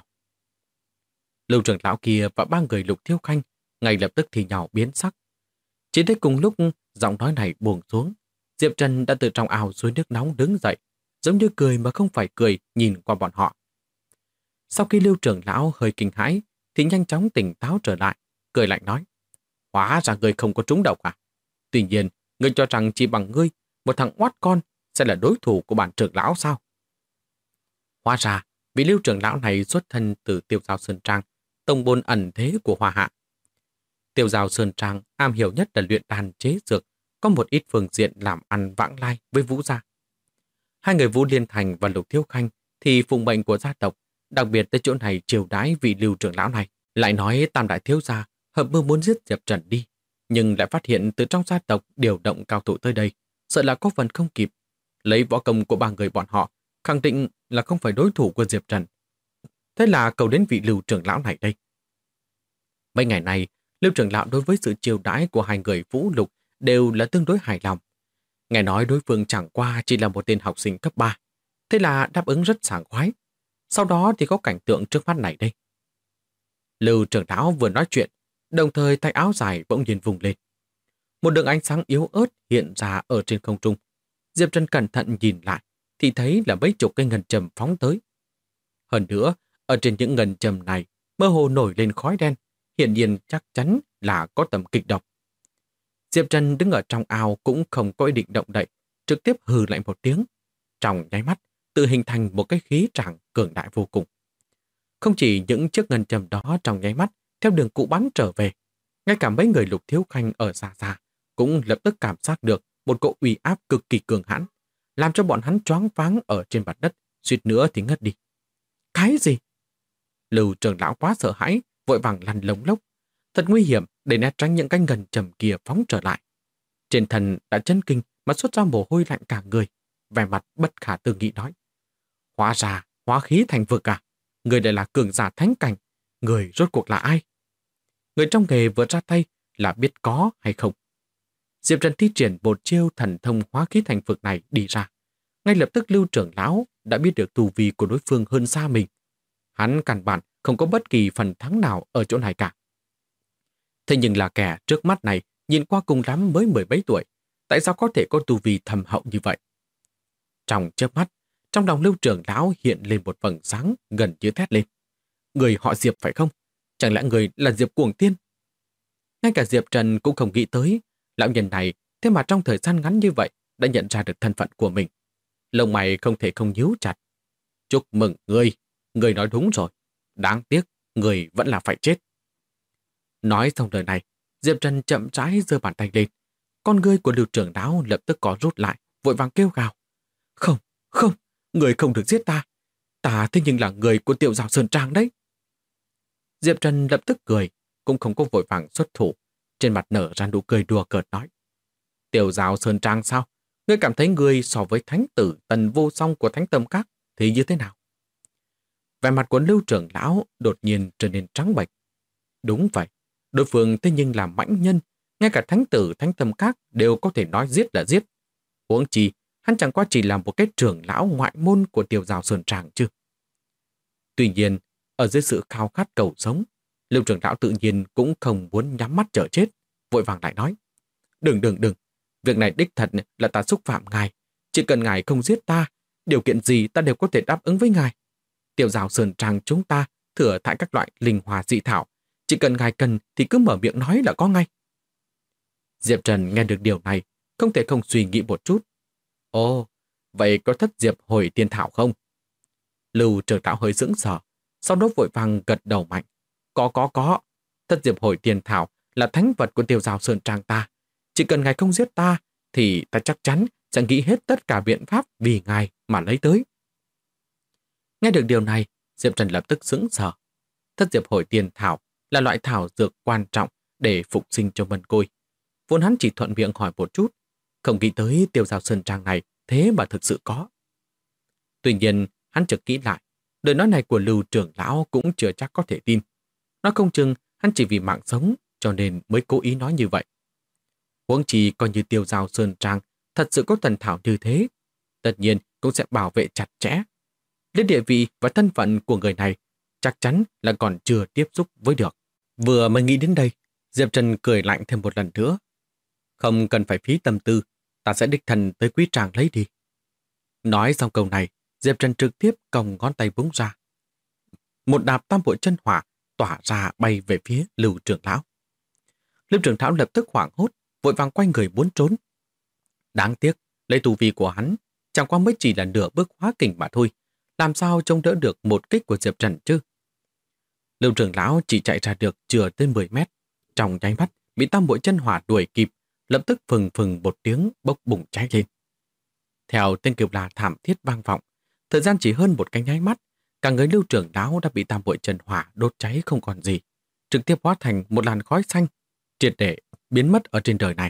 Lưu trưởng lão kia và ba người Lục Thiếu Khanh ngay lập tức thì nhỏ biến sắc. Chỉ thấy cùng lúc giọng nói này buông xuống, Diệp Trần đã từ trong ao suối nước nóng đứng dậy, giống như cười mà không phải cười nhìn qua bọn họ. Sau khi Lưu trưởng lão hơi kinh hãi, thì nhanh chóng tỉnh táo trở lại, cười lạnh nói: Hóa ra ngươi không có trúng độc à? Tuy nhiên, ngươi cho rằng chỉ bằng ngươi, một thằng oát con sẽ là đối thủ của bản trưởng lão sao? Hóa ra, vị Lưu trưởng lão này xuất thân từ Tiêu Giao Sơn Trang, tông môn ẩn thế của Hoa Hạ. Tiêu Giao Sơn Trang am hiểu nhất là luyện đan chế dược, có một ít phương diện làm ăn vãng lai với Vũ gia. Hai người Vũ Liên Thành và Lục Thiếu Khanh thì phụng mệnh của gia tộc, đặc biệt tới chỗ này chiều đãi vị Lưu trưởng lão này, lại nói Tam đại thiếu gia hợp mưu muốn giết Diệp Trần đi, nhưng lại phát hiện từ trong gia tộc điều động cao thủ tới đây, sợ là có phần không kịp. Lấy võ công của ba người bọn họ, khẳng định là không phải đối thủ của Diệp Trần. Thế là cầu đến vị Lưu trưởng lão này đây. Mấy ngày này, Lưu trưởng lão đối với sự chiều đãi của hai người Vũ Lục đều là tương đối hài lòng. Nghe nói đối phương chẳng qua chỉ là một tên học sinh cấp 3, thế là đáp ứng rất sảng khoái. Sau đó thì có cảnh tượng trước mắt này đây. Lưu trưởng lão vừa nói chuyện, đồng thời tay áo dài bỗng nhiên vùng lên. Một đường ánh sáng yếu ớt hiện ra ở trên không trung. Diệp Trần cẩn thận nhìn lại, thì thấy là mấy chục cây ngân châm phóng tới. Hơn nữa, ở trên những ngân châm này, mơ hồ nổi lên khói đen, hiển nhiên chắc chắn là có tầm kịch độc. Diệp Trần đứng ở trong ao cũng không có ý định động đậy, trực tiếp hừ lại một tiếng. Trong nháy mắt, tự hình thành một cái khí tràng cường đại vô cùng. Không chỉ những chiếc ngân châm đó trong nháy mắt theo đường cũ bắn trở về, ngay cả mấy người Lục Thiếu Khanh ở xa xa cũng lập tức cảm giác được một cỗ uy áp cực kỳ cường hãn, làm cho bọn hắn choáng váng ở trên mặt đất, suýt nữa thì ngất đi. Cái gì? Lưu trưởng lão quá sợ hãi, vội vàng lăn lống lốc. Thật nguy hiểm để né tránh những cái ngân châm kia phóng trở lại. Trên thân đã chấn kinh mà xuất ra mồ hôi lạnh cả người, vẻ mặt bất khả tư nghị nói: Hóa ra, hóa khí thành vực à? Người đây là cường giả thánh cảnh, người rốt cuộc là ai? Người trong nghề vừa ra tay là biết có hay không? Diệp Trần thi triển một chiêu thần thông hóa khí thành vực này đi ra. Ngay lập tức Lưu trưởng lão đã biết được tu vi của đối phương hơn xa mình. Hắn căn bản không có bất kỳ phần thắng nào ở chỗ này cả. Thế nhưng là kẻ trước mắt này nhìn qua cùng lắm mới 10 mấy tuổi, tại sao có thể có tu vi thầm hậu như vậy? Trong chớp mắt, trong lòng Lưu trưởng lão hiện lên một vầng sáng gần như thét lên. Người họ Diệp phải không? Chẳng lẽ người là Diệp Cuồng Tiên? Ngay cả Diệp Trần cũng không nghĩ tới, lão nhân này thế mà trong thời gian ngắn như vậy đã nhận ra được thân phận của mình. Lông mày không thể không nhíu chặt. Chúc mừng ngươi nói đúng rồi. Đáng tiếc, ngươi vẫn là phải chết. Nói xong lời này, Diệp Trần chậm rãi giơ bàn tay lên. Con ngươi của Lưu trưởng lão lập tức có rút lại, vội vàng kêu gào. Không, không, người không được giết ta. Ta thế nhưng là người của Tiểu Giao Sơn Trang đấy. Diệp Trần lập tức cười, cũng không có vội vàng xuất thủ. Trên mặt nở ra nụ cười đùa cợt nói: Tiểu Giao Sơn Trang sao? Ngươi cảm thấy ngươi so với thánh tử Tần Vô Song của Thánh Tâm Các thì như thế nào? Vẻ mặt của Lưu trưởng lão đột nhiên trở nên trắng bệch. Đúng vậy, đối phương thế nhưng là mãnh nhân, ngay cả thánh tử Thánh Tâm Các đều có thể nói giết là giết. Huống chi, hắn chẳng qua chỉ là một cái trưởng lão ngoại môn của Tiểu Giao Sơn Trang chứ. Tuy nhiên, ở dưới sự khao khát cầu sống, Lưu trưởng lão tự nhiên cũng không muốn nhắm mắt chờ chết, vội vàng lại nói: Đừng, việc này đích thật là ta xúc phạm ngài. Chỉ cần ngài không giết ta, điều kiện gì ta đều có thể đáp ứng với ngài. Tiểu Giao Sơn Trang chúng ta thừa thãi các loại linh hoa dị thảo, chỉ cần ngài cần thì cứ mở miệng nói là có ngay. Diệp Trần nghe được điều này, không thể không suy nghĩ một chút. Ồ, vậy có thất diệp hồi tiên thảo không? Lưu trưởng lão hơi sững sờ, sau đó vội vàng gật đầu mạnh. Có. Thất diệp hồi tiên thảo là thánh vật của Tiểu Giao Sơn Trang ta. Chỉ cần ngài không giết ta, thì ta chắc chắn sẽ nghĩ hết tất cả biện pháp vì ngài mà lấy tới. Nghe được điều này, Diệp Trần lập tức sững sờ. Thất diệp hồi tiên thảo là loại thảo dược quan trọng để phục sinh cho Mân Côi. Vốn hắn chỉ thuận miệng hỏi một chút, không nghĩ tới Tiểu Giao Sơn Trang này thế mà thực sự có. Tuy nhiên, hắn chợt nghĩ lại, Lời nói này của Lưu trưởng lão cũng chưa chắc có thể tin. Nói không chừng hắn chỉ vì mạng sống cho nên mới cố ý nói như vậy. Huống chi coi như Tiêu Giao Sơn Trang thật sự có thần thảo như thế, tất nhiên cũng sẽ bảo vệ chặt chẽ. Đến địa vị và thân phận của người này chắc chắn là còn chưa tiếp xúc với được. Vừa mới nghĩ đến đây, Diệp Trần cười lạnh thêm một lần nữa. Không cần phải phí tâm tư, ta sẽ đích thân tới quý tràng lấy đi. Nói xong câu này, Diệp Trần trực tiếp còng ngón tay búng ra. Một đạp tam bộ chân hỏa tỏa ra bay về phía Lưu trưởng lão. Lưu trưởng lão lập tức hoảng hốt, vội vàng quay người muốn trốn. Đáng tiếc, lấy tu vi của hắn, chẳng qua mới chỉ là nửa bước hóa kình mà thôi. Làm sao trông đỡ được một kích của Diệp Trần chứ? Lưu trưởng lão chỉ chạy ra được chưa tới 10 mét. Trong nháy mắt, bị tam bộ chân hỏa đuổi kịp, lập tức phừng phừng một tiếng bốc bùng cháy lên. Theo tên kêu la thảm thiết vang vọng, thời gian chỉ hơn một cái nháy mắt, cả người Lưu trưởng lão đã bị tam bộ chân hỏa đốt cháy không còn gì, trực tiếp hóa thành một làn khói xanh, triệt để biến mất ở trên đời này.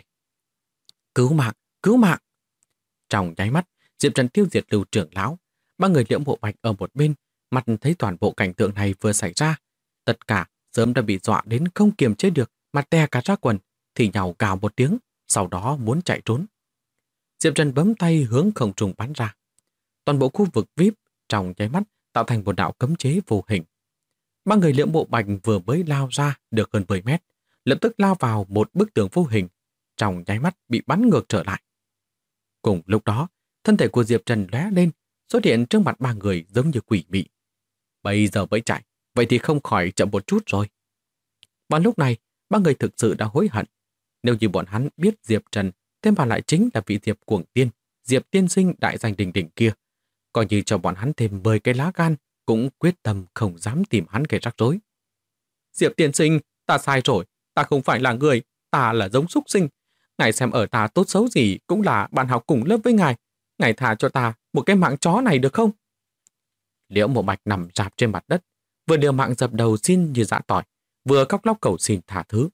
Cứu mạng, cứu mạng! Trong nháy mắt, Diệp Trần tiêu diệt Lưu trưởng lão, ba người Liễu Mộ Bạch ở một bên, mặt thấy toàn bộ cảnh tượng này vừa xảy ra, tất cả sớm đã bị dọa đến không kiềm chế được, mặt tè cả ra quần, thì nhào gào một tiếng, sau đó muốn chạy trốn. Diệp Trần bấm tay hướng không trung bắn ra. Toàn bộ khu vực VIP trong nháy mắt tạo thành một đạo cấm chế vô hình. Ba người Liễu Mộ Bạch vừa mới lao ra được hơn 10 mét, lập tức lao vào một bức tường vô hình, trong nháy mắt bị bắn ngược trở lại. Cùng lúc đó, thân thể của Diệp Trần lóe lên, xuất hiện trước mặt ba người giống như quỷ mị. Bây giờ mới chạy, vậy thì không khỏi chậm một chút rồi. Và lúc này, ba người thực sự đã hối hận. Nếu như bọn hắn biết Diệp Trần, thêm vào lại chính là vị Diệp Cuồng Tiên, Diệp Tiên Sinh đại danh đỉnh đỉnh kia, coi như cho bọn hắn thêm 10 cái lá gan, cũng quyết tâm không dám tìm hắn gây rắc rối. Diệp Tiên Sinh, ta sai rồi, ta không phải là người, ta là giống súc sinh. Ngài xem ở ta tốt xấu gì cũng là bạn học cùng lớp với ngài. Ngài thả cho ta một cái mạng chó này được không? Liễu Mộ Bạch nằm rạp trên mặt đất, vừa liều mạng dập đầu xin như dã tỏi, vừa khóc lóc cầu xin thả thứ.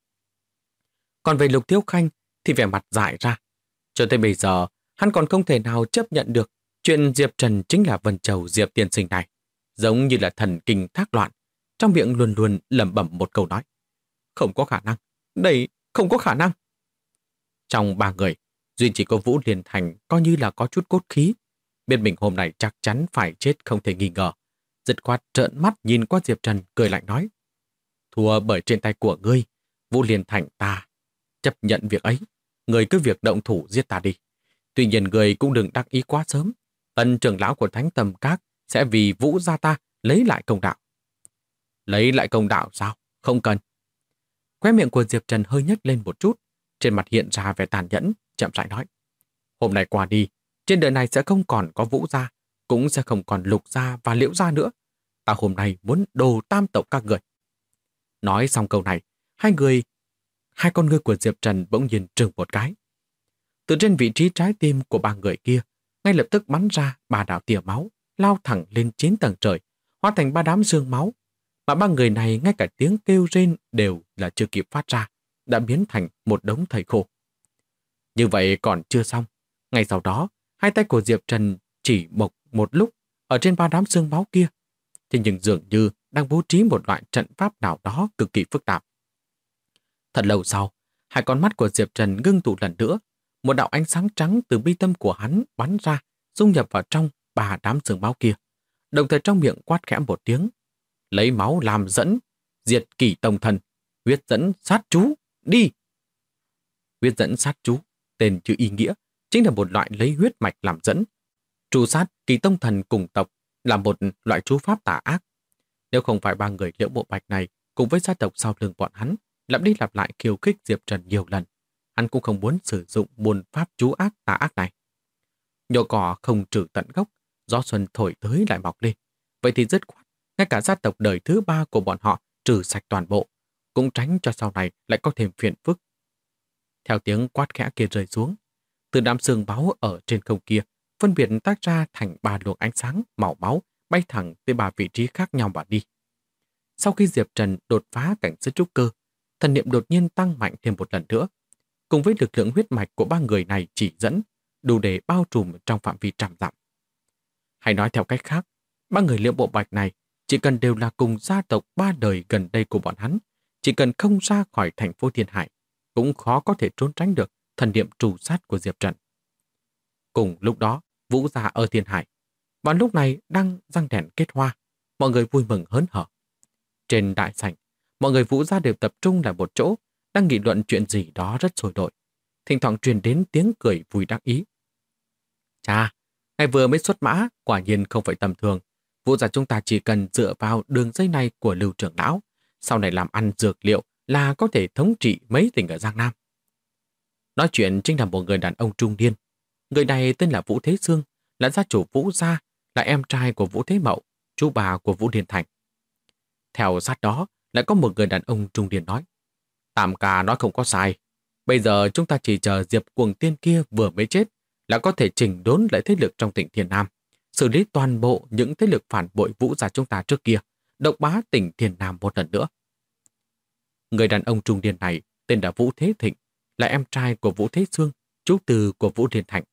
Còn về Lục Thiếu Khanh thì vẻ mặt dại ra. Cho tới bây giờ, hắn còn không thể nào chấp nhận được chuyện Diệp Trần chính là Vân Châu Diệp Tiên Sinh này, giống như là thần kinh thác loạn, trong miệng luôn luôn lẩm bẩm một câu nói. Không có khả năng, đây không có khả năng. Trong ba người, duy chỉ có Vũ Liên Thành coi như là có chút cốt khí, biết mình hôm nay chắc chắn phải chết không thể nghi ngờ. Dứt khoát trợn mắt nhìn qua Diệp Trần cười lạnh nói. Thua bởi trên tay của ngươi, Vũ Liên Thành ta chấp nhận việc ấy, ngươi cứ việc động thủ giết ta đi. Tuy nhiên ngươi cũng đừng đắc ý quá sớm, tân trưởng lão của Thánh Tầm Các sẽ vì Vũ gia ta lấy lại công đạo. Lấy lại công đạo sao? Không cần. Khóe miệng của Diệp Trần hơi nhếch lên một chút, trên mặt hiện ra vẻ tàn nhẫn, chậm rãi nói. Hôm nay qua đi, trên đời này sẽ không còn có Vũ gia, cũng sẽ không còn Lục gia và Liễu gia nữa. Ta hôm nay muốn đồ tam tộc các người. Nói xong câu này, hai con ngươi của Diệp Trần bỗng nhiên trừng một cái. Từ trên vị trí trái tim của ba người kia, ngay lập tức bắn ra ba đạo tia máu, lao thẳng lên 9 tầng trời, hóa thành ba đám sương máu. Mà ba người này ngay cả tiếng kêu rên đều là chưa kịp phát ra, đã biến thành một đống thây khô. Như vậy còn chưa xong. Ngay sau đó, hai tay của Diệp Trần chỉ mộc một lúc ở trên ba đám sương máu kia. Thế nhưng dường như đang bố trí một loại trận pháp nào đó cực kỳ phức tạp. Thật lâu sau, hai con mắt của Diệp Trần ngưng tụ lần nữa. Một đạo ánh sáng trắng từ bi tâm của hắn bắn ra, dung nhập vào trong ba đám sương máu kia. Đồng thời trong miệng quát khẽ một tiếng. Lấy máu làm dẫn, diệt kỷ tông thần, huyết dẫn sát chú, đi! Huyết dẫn sát chú, tên chữ ý nghĩa, chính là một loại lấy huyết mạch làm dẫn. Trù sát kỳ tông thần cùng tộc là một loại chú pháp tà ác. Nếu không phải ba người Liễu Mộ Bạch này cùng với gia tộc sau lưng bọn hắn lặp đi lặp lại khiêu khích Diệp Trần nhiều lần, hắn cũng không muốn sử dụng môn pháp chú ác tà ác này. Nhổ cỏ không trừ tận gốc, gió xuân thổi tới lại mọc lên. Vậy thì dứt khoát, ngay cả gia tộc đời thứ ba của bọn họ trừ sạch toàn bộ, cũng tránh cho sau này lại có thêm phiền phức. Theo tiếng quát khẽ kia rơi xuống, từ đám sương máu ở trên không kia phân biệt tách ra thành ba luồng ánh sáng màu máu bay thẳng tới ba vị trí khác nhau mà đi. Sau khi Diệp Trần đột phá cảnh giới trúc cơ, thần niệm đột nhiên tăng mạnh thêm một lần nữa. Cùng với lực lượng huyết mạch của ba người này chỉ dẫn, đủ để bao trùm trong phạm vi trăm dặm. Hay nói theo cách khác, Ba người Liễu Bộ Bạch này chỉ cần đều là cùng gia tộc ba đời gần đây của bọn hắn, chỉ cần không ra khỏi thành phố Thiên Hải, cũng khó có thể trốn tránh được thần niệm trù sát của Diệp Trần. Cùng lúc đó, Vũ gia ở Thiên Hải, và lúc này đang răng đèn kết hoa, mọi người vui mừng hớn hở. Trên đại sảnh, mọi người Vũ gia đều tập trung lại một chỗ, đang nghị luận chuyện gì đó rất sôi nổi. Thỉnh thoảng truyền đến tiếng cười vui đắc ý. Chà, ngày vừa mới xuất mã, quả nhiên không phải tầm thường. Vũ gia chúng ta chỉ cần dựa vào đường dây này của Lưu trưởng lão, sau này làm ăn dược liệu là có thể thống trị mấy tỉnh ở Giang Nam. Nói chuyện chính là một người đàn ông trung niên. Người này tên là Vũ Thế Sương, là gia chủ Vũ gia, là em trai của Vũ Thế Mậu, chú bà của Vũ Điền Thành. Theo sát đó, lại có một người đàn ông trung niên nói. Tam ca nói không có sai. Bây giờ chúng ta chỉ chờ Diệp Cuồng Tiên kia vừa mới chết là có thể chỉnh đốn lại thế lực trong tỉnh Thiên Nam, xử lý toàn bộ những thế lực phản bội Vũ gia chúng ta trước kia, độc bá tỉnh Thiên Nam một lần nữa. Người đàn ông trung niên này tên là Vũ Thế Thịnh, là em trai của Vũ Thế Sương, chú từ của Vũ Điền Thành.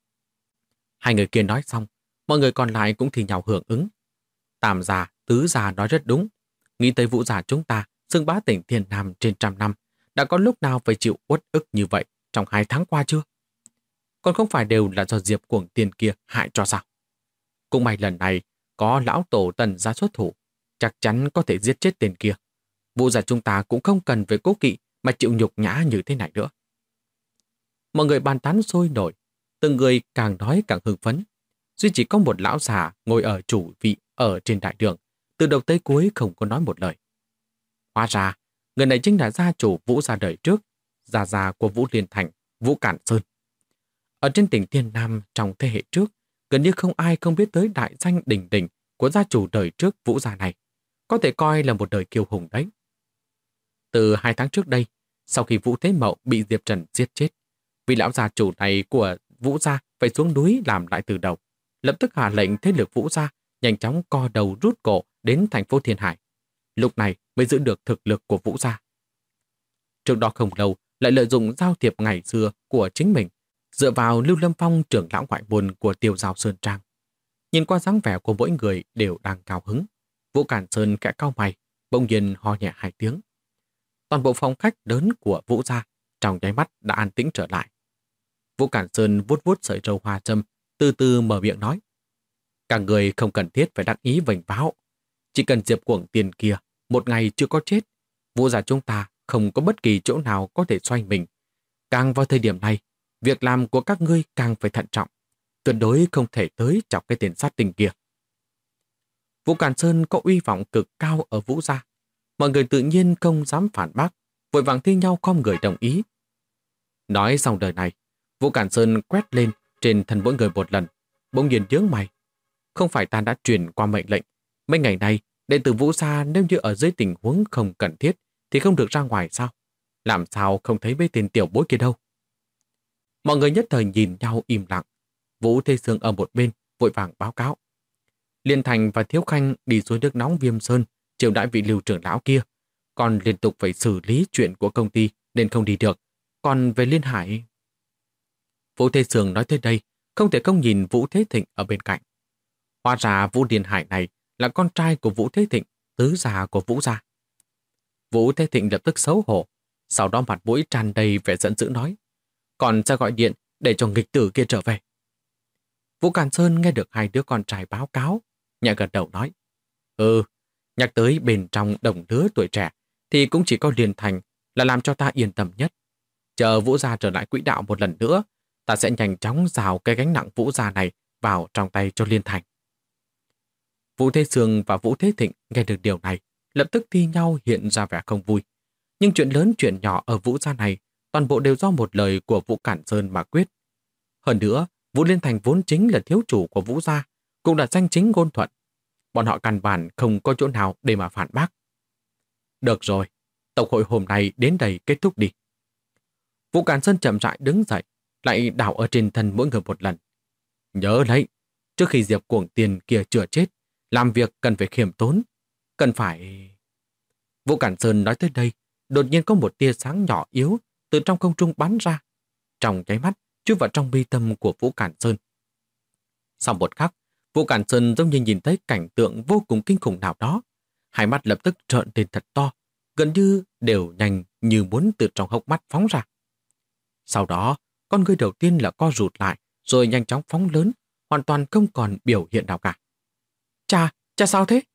Hai người kia nói xong, mọi người còn lại cũng thì nhau hưởng ứng. Tam gia, tứ gia nói rất đúng. Nghĩ tới Vũ gia chúng ta xưng bá tỉnh Thiên Nam trên 100 năm, đã có lúc nào phải chịu uất ức như vậy trong 2 tháng qua chưa? Còn không phải đều là do Diệp Cuồng Tiên kia hại cho sao? Cũng may lần này có lão tổ Tần ra xuất thủ, chắc chắn có thể giết chết tên kia. Vũ gia chúng ta cũng không cần phải cố kỵ mà chịu nhục nhã như thế này nữa. Mọi người bàn tán sôi nổi, từng người càng nói càng hưng phấn. Duy chỉ có một lão già ngồi ở chủ vị ở trên đại đường, từ đầu tới cuối không có nói một lời. Hóa ra, người này chính là gia chủ Vũ gia đời trước, gia của Vũ Liên Thành, Vũ Cản Sơn. Ở trên tỉnh Thiên Nam trong thế hệ trước, gần như không ai không biết tới đại danh đỉnh đỉnh của gia chủ đời trước Vũ gia này. Có thể coi là một đời kiêu hùng đấy. Từ 2 tháng trước đây, sau khi Vũ Thế Mậu bị Diệp Trần giết chết, vị lão gia chủ này của Vũ gia phải xuống núi làm lại từ đầu, lập tức hạ lệnh thế lực Vũ gia nhanh chóng co đầu rút cổ đến thành phố Thiên Hải. Lúc này mới giữ được thực lực của Vũ gia. Trước đó không lâu, lại lợi dụng giao thiệp ngày xưa của chính mình, dựa vào Lưu Lâm Phong trưởng lão ngoại môn của Tiêu Giao Sơn Trang. Nhìn qua dáng vẻ của mỗi người đều đang cao hứng, Vũ Cản Sơn khẽ cau mày, bỗng nhiên ho nhẹ 2 tiếng. Toàn bộ phòng khách lớn của Vũ gia trong nháy mắt đã an tĩnh trở lại. Vũ Cản Sơn vuốt vuốt sợi râu hoa châm, từ từ mở miệng nói. Các người không cần thiết phải đắc ý vênh váo. Chỉ cần Diệp Cuồng Tiên kia một ngày chưa có chết, Vũ gia chúng ta không có bất kỳ chỗ nào có thể xoay mình. Càng vào thời điểm này, việc làm của các ngươi càng phải thận trọng, tuyệt đối không thể tới chọc cái tên sát tinh kia. Vũ Cản Sơn có uy vọng cực cao ở Vũ gia. Mọi người tự nhiên không dám phản bác, vội vàng thi nhau khom người đồng ý. Nói xong đời này, Vũ Cản Sơn quét lên trên thân mỗi người một lần, bỗng nhiên nhướng mày. Không phải ta đã truyền qua mệnh lệnh, mấy ngày nay, đệ tử Vũ gia nếu như ở dưới tình huống không cần thiết thì không được ra ngoài sao? Làm sao không thấy mấy tên tiểu bối kia đâu? Mọi người nhất thời nhìn nhau im lặng. Vũ Thế Sương ở một bên, vội vàng báo cáo. Liên Thành và Thiếu Khanh đi xuống nước nóng Viêm Sơn, chiều đãi vị Lưu trưởng lão kia, còn liên tục phải xử lý chuyện của công ty nên không đi được. Còn về Liên Hải... Vũ Thế Sương nói tới đây, không thể không nhìn Vũ Thế Thịnh ở bên cạnh. Hóa ra Vũ Liên Hải này là con trai của Vũ Thế Thịnh, tứ gia của Vũ gia. Vũ Thế Thịnh lập tức xấu hổ, sau đó mặt mũi tràn đầy vẻ giận dữ nói, còn sẽ gọi điện để cho nghịch tử kia trở về. Vũ Cản Sơn nghe được 2 đứa con trai báo cáo, nhẹ gật đầu nói, nhắc tới bên trong đồng lứa tuổi trẻ thì cũng chỉ có Liên Thành là làm cho ta yên tâm nhất. Chờ Vũ gia trở lại quỹ đạo một lần nữa, ta sẽ nhanh chóng rào cái gánh nặng Vũ gia này vào trong tay cho Liên Thành. Vũ Thế Sương và Vũ Thế Thịnh nghe được điều này, lập tức thi nhau hiện ra vẻ không vui. Nhưng chuyện lớn chuyện nhỏ ở Vũ gia này, toàn bộ đều do một lời của Vũ Cản Sơn mà quyết. Hơn nữa, Vũ Liên Thành vốn chính là thiếu chủ của Vũ gia, cũng là danh chính ngôn thuận. Bọn họ căn bản không có chỗ nào để mà phản bác. Được rồi, tộc hội hôm nay đến đây kết thúc đi. Vũ Cản Sơn chậm rãi đứng dậy, lại đảo ở trên thân mỗi người một lần. Nhớ lấy, trước khi Diệp Cuồng Tiên kia chưa chết, làm việc cần phải khiêm tốn, cần phải... Vũ Cản Sơn nói tới đây, đột nhiên có một tia sáng nhỏ yếu từ trong không trung bắn ra. Trong nháy mắt, chui vào trong mi tâm của Vũ Cản Sơn. Sau một khắc, Vũ Cản Sơn giống như nhìn thấy cảnh tượng vô cùng kinh khủng nào đó. Hai mắt lập tức trợn lên thật to, gần như đều nhanh như muốn từ trong hốc mắt phóng ra. Sau đó, con ngươi đầu tiên là co rụt lại, rồi nhanh chóng phóng lớn, hoàn toàn không còn biểu hiện nào cả. Cha sao thế?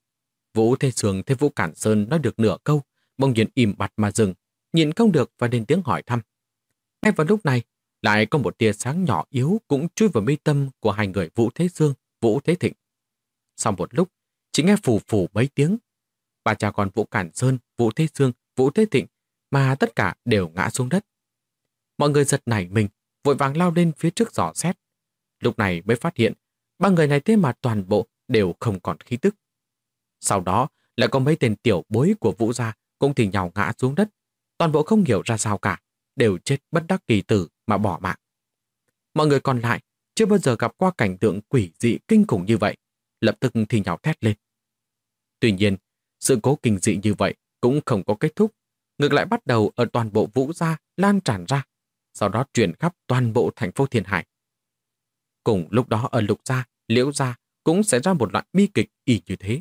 Vũ Thế Sương thấy Vũ Cản Sơn nói được nửa câu, bỗng nhiên im bặt mà dừng, nhìn không được và lên tiếng hỏi thăm. Ngay vào lúc này, lại có một tia sáng nhỏ yếu cũng chui vào mi tâm của hai người Vũ Thế Sương, Vũ Thế Thịnh. Sau một lúc, chỉ nghe phù phù mấy tiếng. Ba cha con Vũ Cản Sơn, Vũ Thế Sương, Vũ Thế Thịnh mà tất cả đều ngã xuống đất. Mọi người giật nảy mình, vội vàng lao lên phía trước dò xét. Lúc này mới phát hiện, ba người này thế mà toàn bộ đều không còn khí tức. Sau đó lại có mấy tên tiểu bối của Vũ gia cũng thì nhào ngã xuống đất. Toàn bộ không hiểu ra sao cả, đều chết bất đắc kỳ tử mà bỏ mạng. Mọi người còn lại chưa bao giờ gặp qua cảnh tượng quỷ dị kinh khủng như vậy, lập tức thì nhào thét lên. Tuy nhiên, sự cố kinh dị như vậy cũng không có kết thúc, ngược lại bắt đầu ở toàn bộ Vũ gia lan tràn ra, sau đó truyền khắp toàn bộ thành phố Thiên Hải. Cùng lúc đó ở Lục gia, Liễu gia cũng xảy ra một loạt bi kịch y như thế.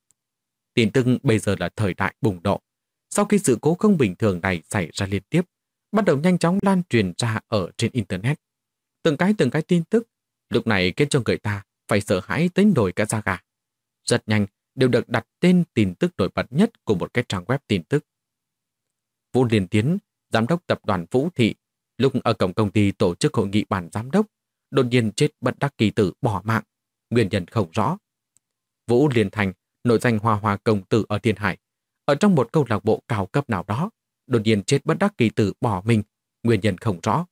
Tin tức bây giờ là thời đại bùng nổ. Sau khi sự cố không bình thường này xảy ra liên tiếp, bắt đầu nhanh chóng lan truyền ra ở trên Internet. Từng cái tin tức, lúc này khiến cho người ta phải sợ hãi tới nổi cả da gà. Rất nhanh đều được đặt tên tin tức nổi bật nhất của một cái trang web tin tức. Vũ Liên Tiến, giám đốc tập đoàn Vũ Thị, lúc ở cổng công ty tổ chức hội nghị ban giám đốc, đột nhiên chết bất đắc kỳ tử bỏ mạng, nguyên nhân không rõ. Vũ Liên Thành, nổi danh hoa hoa công tử ở Thiên Hải, ở trong một câu lạc bộ cao cấp nào đó, đột nhiên chết bất đắc kỳ tử bỏ mình, nguyên nhân không rõ.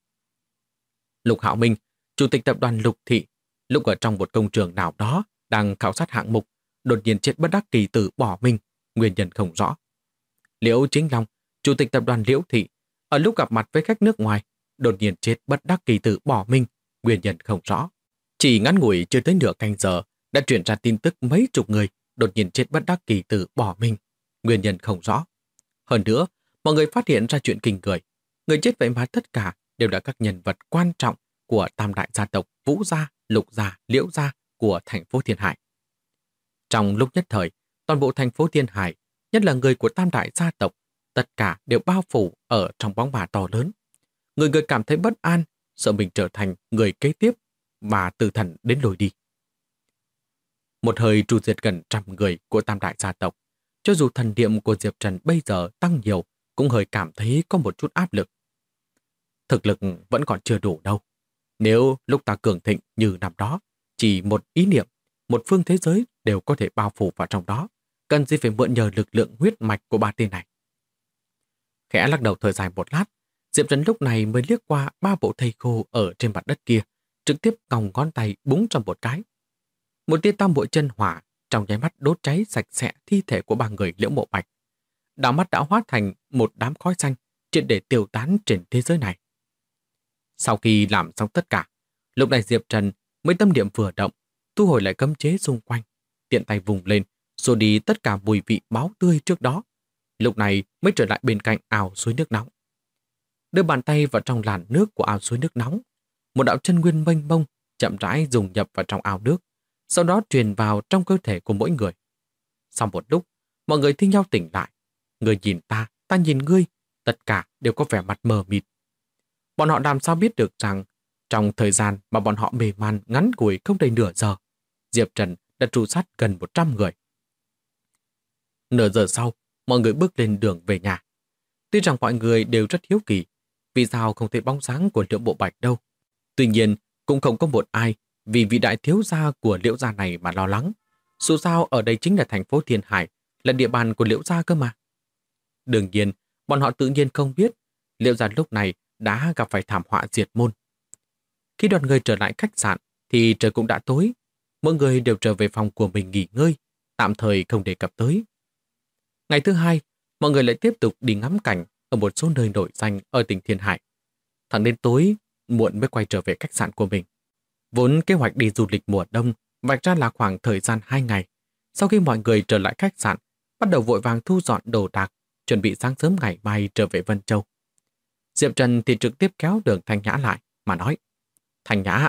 Lục Hạo Minh, chủ tịch tập đoàn Lục Thị, lúc ở trong một công trường nào đó đang khảo sát hạng mục, đột nhiên chết bất đắc kỳ tử bỏ mình, nguyên nhân không rõ. Liễu Chính Long, chủ tịch tập đoàn Liễu Thị, ở lúc gặp mặt với khách nước ngoài, đột nhiên chết bất đắc kỳ tử bỏ mình, nguyên nhân không rõ. Chỉ ngắn ngủi chưa tới nửa canh giờ đã truyền ra tin tức mấy chục người đột nhiên chết bất đắc kỳ tử bỏ mình, nguyên nhân không rõ. Hơn nữa, mọi người phát hiện ra chuyện kinh người chết vậy mà tất cả đều là các nhân vật quan trọng của tam đại gia tộc Vũ gia, Lục gia, Liễu gia của thành phố Thiên Hải. Trong lúc nhất thời, toàn bộ thành phố Thiên Hải, nhất là người của tam đại gia tộc, tất cả đều bao phủ ở trong bóng ma to lớn. Người cảm thấy bất an, sợ mình trở thành người kế tiếp mà từ thần đến lùi đi. Một hơi tru diệt gần 100 người của tam đại gia tộc, cho dù thần niệm của Diệp Trần bây giờ tăng nhiều, cũng hơi cảm thấy có một chút áp lực. Thực lực vẫn còn chưa đủ đâu. Nếu lúc ta cường thịnh như năm đó, chỉ một ý niệm, một phương thế giới đều có thể bao phủ vào trong đó, cần gì phải mượn nhờ lực lượng huyết mạch của ba tên này. Khẽ lắc đầu thời dài một lát, Diệp Trần lúc này mới liếc qua ba bộ thây khô ở trên mặt đất kia, trực tiếp còng ngón tay búng trong một cái. Một tia tam bội chân hỏa trong nháy mắt đốt cháy sạch sẽ thi thể của ba người Liễu Mộ Bạch. Đạo mắt đã hóa thành một đám khói xanh triệt để tiêu tán trên thế giới này. Sau khi làm xong tất cả, lúc này Diệp Trần mới tâm niệm vừa động, thu hồi lại cấm chế xung quanh, tiện tay vùng lên, rồi đi tất cả mùi vị máu tươi trước đó. Lúc này mới trở lại bên cạnh ao suối nước nóng. Đưa bàn tay vào trong làn nước của ao suối nước nóng, một đạo chân nguyên mênh mông chậm rãi dùng nhập vào trong ao nước, sau đó truyền vào trong cơ thể của mỗi người. Sau một lúc, mọi người thi nhau tỉnh lại. Người nhìn ta nhìn ngươi, tất cả đều có vẻ mặt mờ mịt. Bọn họ làm sao biết được rằng trong thời gian mà bọn họ mê man ngắn ngủi không đầy nửa giờ, Diệp Trần đã tru sát gần 100 người. Nửa giờ sau, mọi người bước lên đường về nhà. Tuy rằng mọi người đều rất hiếu kỳ, vì sao không thấy bóng dáng của Liễu Bộ Bạch đâu. Tuy nhiên, cũng không có một ai vì vị đại thiếu gia của Liễu gia này mà lo lắng. Dù sao ở đây chính là thành phố Thiên Hải, là địa bàn của Liễu gia cơ mà. Đương nhiên, bọn họ tự nhiên không biết Liễu gia lúc này đã gặp phải thảm họa diệt môn. Khi đoàn người trở lại khách sạn thì trời cũng đã tối. Mỗi người đều trở về phòng của mình nghỉ ngơi, tạm thời không đề cập tới. Ngày thứ hai, mọi người lại tiếp tục đi ngắm cảnh ở một số nơi nổi danh ở tỉnh Thiên Hải. Thẳng đến tối, muộn mới quay trở về khách sạn của mình. Vốn kế hoạch đi du lịch mùa đông vạch ra là khoảng thời gian 2 ngày. Sau khi mọi người trở lại khách sạn, bắt đầu vội vàng thu dọn đồ đạc, chuẩn bị sáng sớm ngày mai trở về Vân Châu. Diệp Trần thì trực tiếp kéo Đường Thanh Nhã lại mà nói: Thanh Nhã,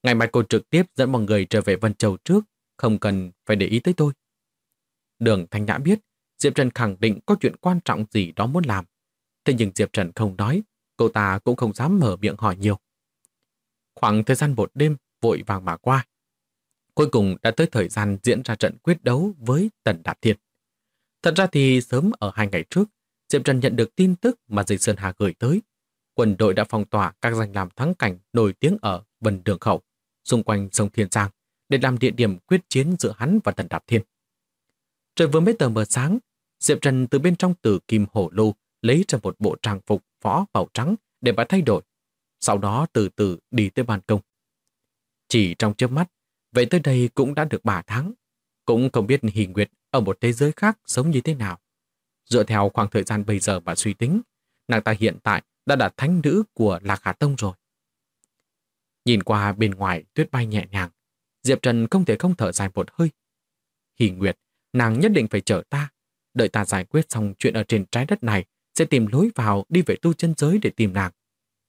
Ngày mai cô trực tiếp dẫn mọi người trở về Vân Châu trước, không cần phải để ý tới tôi. Đường Thanh Nhã biết Diệp Trần khẳng định có chuyện quan trọng gì đó muốn làm. Thế nhưng Diệp Trần không nói, cô ta cũng không dám mở miệng hỏi nhiều. Khoảng thời gian một đêm vội vàng mà qua. Cuối cùng đã tới thời gian diễn ra trận quyết đấu với Tần Đạp Thiên. Thật ra thì sớm ở 2 ngày trước, Diệp Trần nhận được tin tức mà Dịch Sơn Hà gửi tới. Quân đội đã phong tỏa các danh lam thắng cảnh nổi tiếng ở Vân Đường Khẩu, xung quanh sông Thiên Giang, để làm địa điểm quyết chiến giữa hắn và Tần Đạp Thiên. Trời vừa mới tờ mờ sáng, Diệp Trần từ bên trong Tử Kim Hổ Lô lấy ra một bộ trang phục võ màu trắng để bà thay đổi, sau đó từ từ đi tới ban công. Chỉ trong chớp mắt, vậy tới đây cũng đã được 3 tháng, cũng không biết Hỷ Nguyệt ở một thế giới khác sống như thế nào. Dựa theo khoảng thời gian bây giờ mà suy tính, nàng ta hiện tại đã là thánh nữ của Lạc Hà Tông rồi. Nhìn qua bên ngoài tuyết bay nhẹ nhàng, Diệp Trần không thể không thở dài một hơi. Hỷ Nguyệt, nàng nhất định phải chở ta. Đợi ta giải quyết xong chuyện ở trên trái đất này, sẽ tìm lối vào đi về tu chân giới để tìm nàng.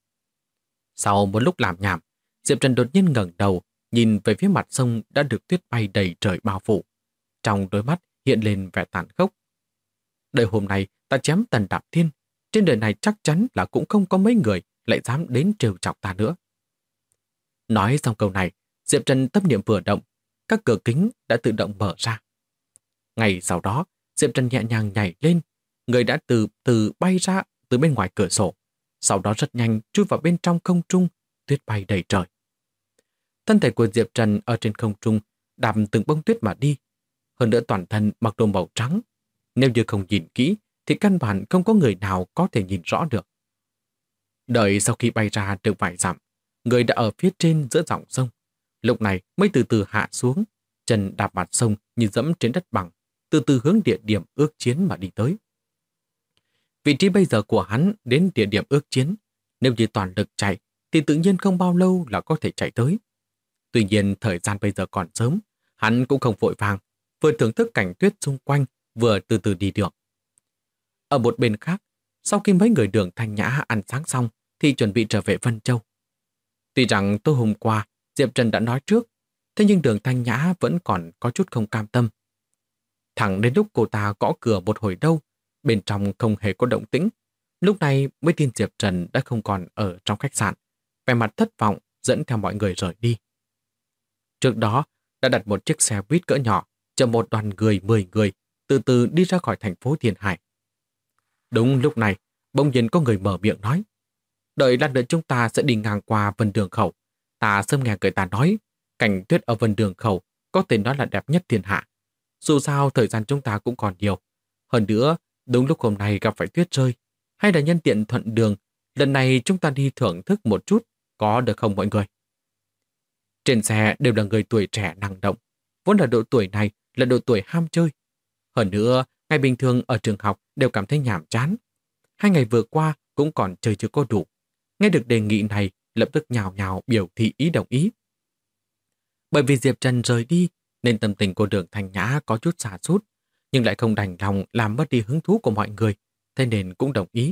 Sau một lúc làm nhảm, Diệp Trần đột nhiên ngẩng đầu, nhìn về phía mặt sông đã được tuyết bay đầy trời bao phủ. Trong đôi mắt hiện lên vẻ tàn khốc. Đời hôm nay ta chém Tần Đạp Thiên, trên đời này chắc chắn là cũng không có mấy người lại dám đến trêu chọc ta nữa. Nói xong câu này, Diệp Trần tâm niệm vừa động, các cửa kính đã tự động mở ra. Ngay sau đó, Diệp Trần nhẹ nhàng nhảy lên, người đã từ từ bay ra từ bên ngoài cửa sổ, sau đó rất nhanh chui vào bên trong không trung, tuyết bay đầy trời. Thân thể của Diệp Trần ở trên không trung đạp từng bông tuyết mà đi, hơn nữa toàn thân mặc đồ màu trắng. Nếu như không nhìn kỹ thì căn bản không có người nào có thể nhìn rõ được. Đợi sau khi bay ra được vài dặm, người đã ở phía trên giữa dòng sông. Lúc này mới từ từ hạ xuống, chân đạp mặt sông như dẫm trên đất bằng, từ từ hướng địa điểm ước chiến mà đi tới. Vị trí bây giờ của hắn đến địa điểm ước chiến, nếu như toàn lực chạy thì tự nhiên không bao lâu là có thể chạy tới. Tuy nhiên thời gian bây giờ còn sớm, hắn cũng không vội vàng, vừa thưởng thức cảnh tuyết xung quanh, vừa từ từ đi được. Ở một bên khác, sau khi mấy người Đường Thanh Nhã ăn sáng xong thì chuẩn bị trở về Vân Châu. Tuy rằng tối hôm qua Diệp Trần đã nói trước, thế nhưng Đường Thanh Nhã vẫn còn có chút không cam tâm. Thẳng đến lúc cô ta gõ cửa một hồi đâu, bên trong không hề có động tĩnh, lúc này mới tin Diệp Trần đã không còn ở trong khách sạn, vẻ mặt thất vọng dẫn theo mọi người rời đi. Trước đó đã đặt một chiếc xe buýt cỡ nhỏ chở một đoàn người 10 người từ từ đi ra khỏi thành phố Thiên Hải. Đúng lúc này, bỗng nhiên có người mở miệng nói: đợi lát nữa chúng ta sẽ đi ngang qua Vân Đường Khẩu. Ta sớm nghe người ta nói, cảnh tuyết ở Vân Đường Khẩu có thể nói là đẹp nhất thiên hạ. Dù sao thời gian chúng ta cũng còn nhiều. Hơn nữa, đúng lúc hôm nay gặp phải tuyết rơi, hay là nhân tiện thuận đường, lần này chúng ta đi thưởng thức một chút, có được không mọi người? Trên xe đều là người tuổi trẻ năng động, vốn là độ tuổi này là độ tuổi ham chơi. Hơn nữa, ngày bình thường ở trường học đều cảm thấy nhàm chán. 2 ngày vừa qua cũng còn chơi chưa có đủ. Nghe được đề nghị này, lập tức nhào nhào biểu thị ý đồng ý. Bởi vì Diệp Trần rời đi, nên tâm tình của Đường Thanh Nhã có chút sa sút, nhưng lại không đành lòng làm mất đi hứng thú của mọi người, thế nên cũng đồng ý.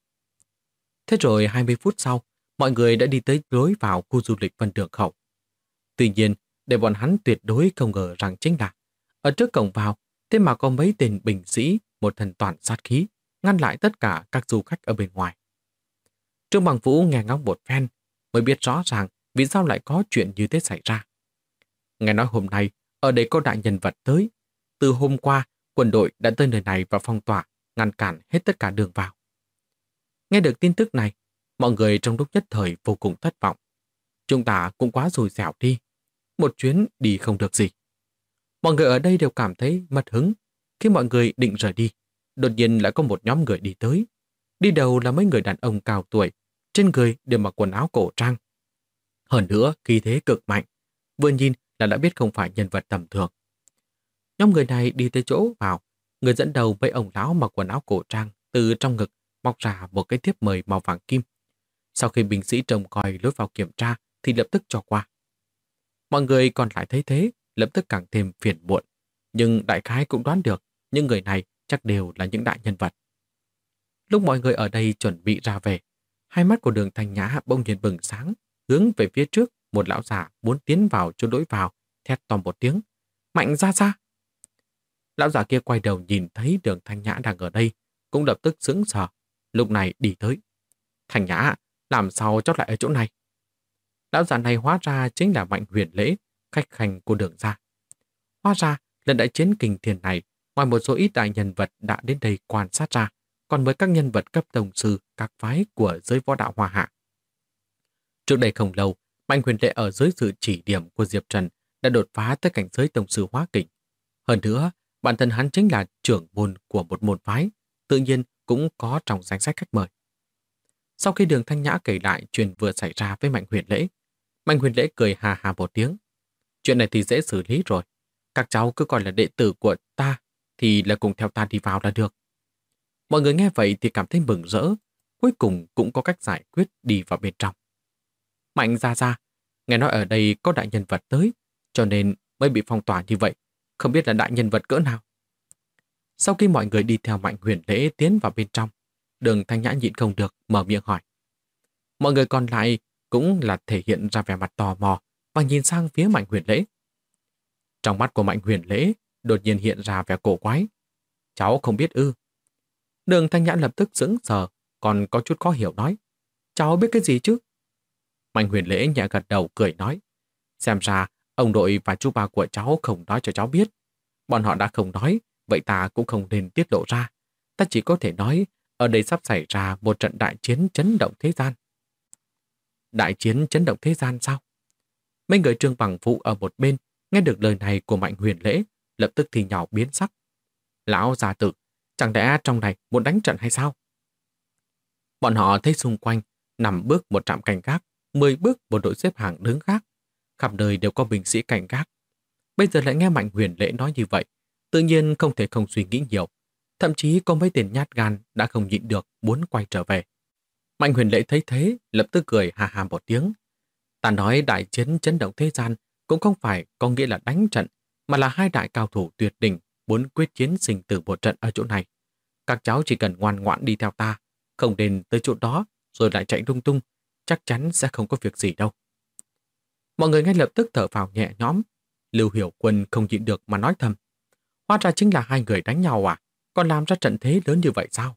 Thế rồi 20 phút sau, mọi người đã đi tới lối vào khu du lịch Vân Đường Khẩu. Tuy nhiên, để bọn hắn tuyệt đối không ngờ rằng chính là ở trước cổng vào, thế mà có mấy tên binh sĩ, một thần toàn sát khí, ngăn lại tất cả các du khách ở bên ngoài. Trương Bằng Vũ nghe ngóng một phen, mới biết rõ ràng vì sao lại có chuyện như thế xảy ra. Nghe nói hôm nay, ở đây có đại nhân vật tới. Từ hôm qua, quân đội đã tới nơi này và phong tỏa, ngăn cản hết tất cả đường vào. Nghe được tin tức này, mọi người trong lúc nhất thời vô cùng thất vọng. Chúng ta cũng quá xui xẻo đi. Một chuyến đi không được gì. Mọi người ở đây đều cảm thấy mất hứng. Khi mọi người định rời đi, đột nhiên lại có một nhóm người đi tới. Đi đầu là mấy người đàn ông cao tuổi, trên người đều mặc quần áo cổ trang. Hơn nữa, khí thế cực mạnh. Vừa nhìn là đã biết không phải nhân vật tầm thường. Nhóm người này đi tới chỗ vào, người dẫn đầu với ông lão mặc quần áo cổ trang từ trong ngực móc ra một cái thiếp mời màu vàng kim. Sau khi binh sĩ trông coi lối vào kiểm tra thì lập tức cho qua. Mọi người còn lại thấy thế, lập tức càng thêm phiền muộn. Nhưng đại khái cũng đoán được những người này chắc đều là những đại nhân vật. Lúc mọi người ở đây chuẩn bị ra về, hai mắt của Đường Thanh Nhã bỗng nhiên bừng sáng, hướng về phía trước một lão già muốn tiến vào chỗ lối vào, thét to một tiếng. Mạnh ra ra! Lão già kia quay đầu nhìn thấy Đường Thanh Nhã đang ở đây, cũng lập tức sững sờ. Lúc này đi tới. Thanh Nhã, làm sao chót lại ở chỗ này? Lão già này hóa ra chính là Mạnh Huyền Lễ, khách khanh của Đường gia. Hóa ra, lần đại chiến kinh thiên này, ngoài một số ít đại nhân vật đã đến đây quan sát ra, còn với các nhân vật cấp tông sư, các phái của giới võ đạo Hoa Hạ. Trước đây không lâu, Mạnh Huyền Lễ ở dưới sự chỉ điểm của Diệp Trần đã đột phá tới cảnh giới tông sư hóa kình. Hơn nữa, bản thân hắn chính là trưởng môn của một môn phái, tự nhiên cũng có trong danh sách khách mời. Sau khi Đường Thanh Nhã kể lại chuyện vừa xảy ra với Mạnh Huyền Lễ cười hà hà một tiếng. Chuyện này thì dễ xử lý rồi. Các cháu cứ coi là đệ tử của ta, thì là cùng theo ta đi vào là được. Mọi người nghe vậy thì cảm thấy mừng rỡ, cuối cùng cũng có cách giải quyết đi vào bên trong. Mạnh ra, nghe nói ở đây có đại nhân vật tới, cho nên mới bị phong tỏa như vậy, không biết là đại nhân vật cỡ nào. Sau khi mọi người đi theo Mạnh Huyền Lễ tiến vào bên trong, Đường Thanh Nhã nhịn không được, mở miệng hỏi. Mọi người còn lại cũng là thể hiện ra vẻ mặt tò mò và nhìn sang phía Mạnh Huyền Lễ. Trong mắt của Mạnh Huyền Lễ đột nhiên hiện ra vẻ cổ quái. Cháu không biết ư? Đường Thanh Nhã lập tức sững sờ, còn có chút khó hiểu nói. Cháu biết cái gì chứ? Mạnh Huyền Lễ nhẹ gật đầu cười nói. Xem ra ông đội và chú ba của cháu không nói cho cháu biết. Bọn họ đã không nói, vậy ta cũng không nên tiết lộ ra. Ta chỉ có thể nói ở đây sắp xảy ra một trận đại chiến chấn động thế gian. Đại chiến chấn động thế gian sao? Mấy người Trương Bằng Vũ ở một bên nghe được lời này của Mạnh Huyền Lễ, lập tức thì nhỏ biến sắc. Lão già tử, chẳng lẽ trong này muốn đánh trận hay sao? Bọn họ thấy xung quanh 5 bước một trạm canh gác, 10 bước một đội xếp hàng đứng gác, khắp nơi đều có binh sĩ canh gác. Bây giờ lại nghe Mạnh Huyền Lễ nói như vậy, tự nhiên không thể không suy nghĩ nhiều. Thậm chí có mấy tên nhát gan đã không nhịn được muốn quay trở về. Mạnh Huyền Lễ thấy thế, lập tức cười hà hà một tiếng. Ta nói đại chiến chấn động thế gian cũng không phải có nghĩa là đánh trận, mà là hai đại cao thủ tuyệt đỉnh muốn quyết chiến sinh tử một trận ở chỗ này. Các cháu chỉ cần ngoan ngoãn đi theo ta, không đến tới chỗ đó rồi lại chạy lung tung, chắc chắn sẽ không có việc gì đâu. Mọi người ngay lập tức thở phào nhẹ nhõm. Lưu Hiểu Quân không nhịn được mà nói thầm. Hóa ra chính là hai người đánh nhau à? Còn làm ra trận thế lớn như vậy sao?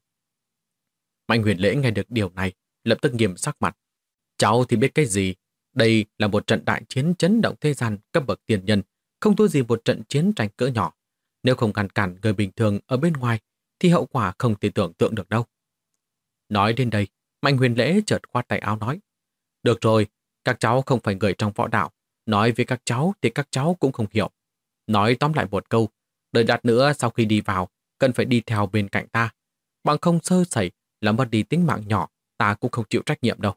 Mạnh Huyền Lễ nghe được điều này, lập tức nghiêm sắc mặt. Cháu thì biết cái gì? Đây là một trận đại chiến chấn động thế gian cấp bậc tiền nhân, không thua gì một trận chiến tranh cỡ nhỏ. Nếu không ngăn cản người bình thường ở bên ngoài, thì hậu quả không thể tưởng tượng được đâu. Nói đến đây, Mạnh Huyền Lễ chợt khoát tay áo nói. Được rồi, các cháu không phải người trong võ đạo. Nói với các cháu thì các cháu cũng không hiểu. Nói tóm lại một câu, đợi lát nữa sau khi đi vào, cần phải đi theo bên cạnh ta. Bằng không sơ sẩy là mất đi tính mạng nhỏ, ta cũng không chịu trách nhiệm đâu.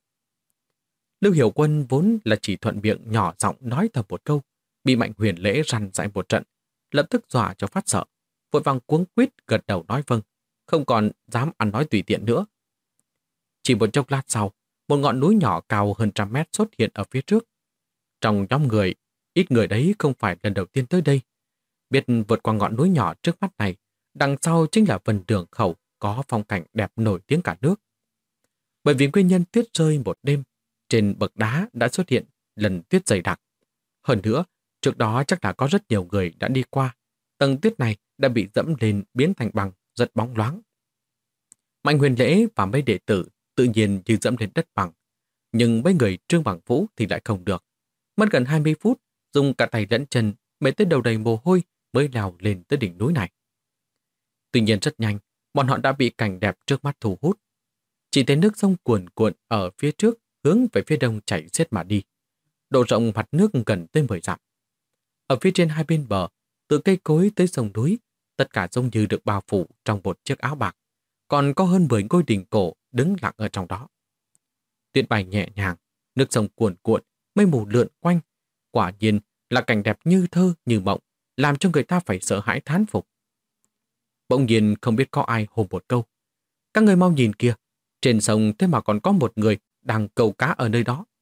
Lưu Hiểu Quân vốn là chỉ thuận miệng nhỏ giọng nói thầm một câu, bị Mạnh Huyền Lễ răn dạy một trận, lập tức dọa cho phát sợ, vội vàng cuống quýt gật đầu nói vâng, không còn dám ăn nói tùy tiện nữa. Chỉ một chốc lát sau, một ngọn núi nhỏ cao hơn 100 mét xuất hiện ở phía trước. Trong nhóm người, ít người đấy không phải lần đầu tiên tới đây. Biết vượt qua ngọn núi nhỏ trước mắt này, đằng sau chính là Vân Đường Khẩu có phong cảnh đẹp nổi tiếng cả nước. Bởi vì nguyên nhân tuyết rơi một đêm, trên bậc đá đã xuất hiện lần tuyết dày đặc. Hơn nữa, trước đó chắc là có rất nhiều người đã đi qua. Tầng tuyết này đã bị dẫm lên biến thành bằng, rất bóng loáng. Mạnh Huyền Lễ và mấy đệ tử tự nhiên như dẫm lên đất bằng. Nhưng mấy người Trương Bằng Vũ thì lại không được. Mất gần 20 phút, dùng cả tay lẫn chân, mệt tới đầu đầy mồ hôi mới leo lên tới đỉnh núi này. Tuy nhiên rất nhanh, bọn họ đã bị cảnh đẹp trước mắt thu hút. Chỉ thấy nước sông cuồn cuộn ở phía trước hướng về phía đông chảy xiết mà đi. Độ rộng mặt nước gần tới 10 dặm. Ở phía trên hai bên bờ, từ cây cối tới sông núi, tất cả giống như được bao phủ trong một chiếc áo bạc. Còn có hơn 10 ngôi đình cổ đứng lặng ở trong đó. Tuyết bay nhẹ nhàng, nước sông cuồn cuộn, mây mù lượn quanh. Quả nhiên là cảnh đẹp như thơ như mộng, làm cho người ta phải sợ hãi thán phục. Bỗng nhiên không biết có ai hô một câu. Các người mau nhìn kìa, trên sông thế mà còn có một người đang câu cá ở nơi đó.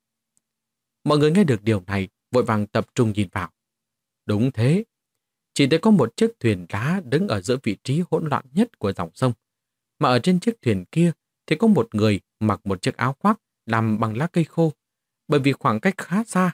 Mọi người nghe được điều này, vội vàng tập trung nhìn vào. Đúng thế, chỉ thấy có một chiếc thuyền lá đứng ở giữa vị trí hỗn loạn nhất của dòng sông. Mà ở trên chiếc thuyền kia thì có một người mặc một chiếc áo khoác làm bằng lá cây khô. Bởi vì khoảng cách khá xa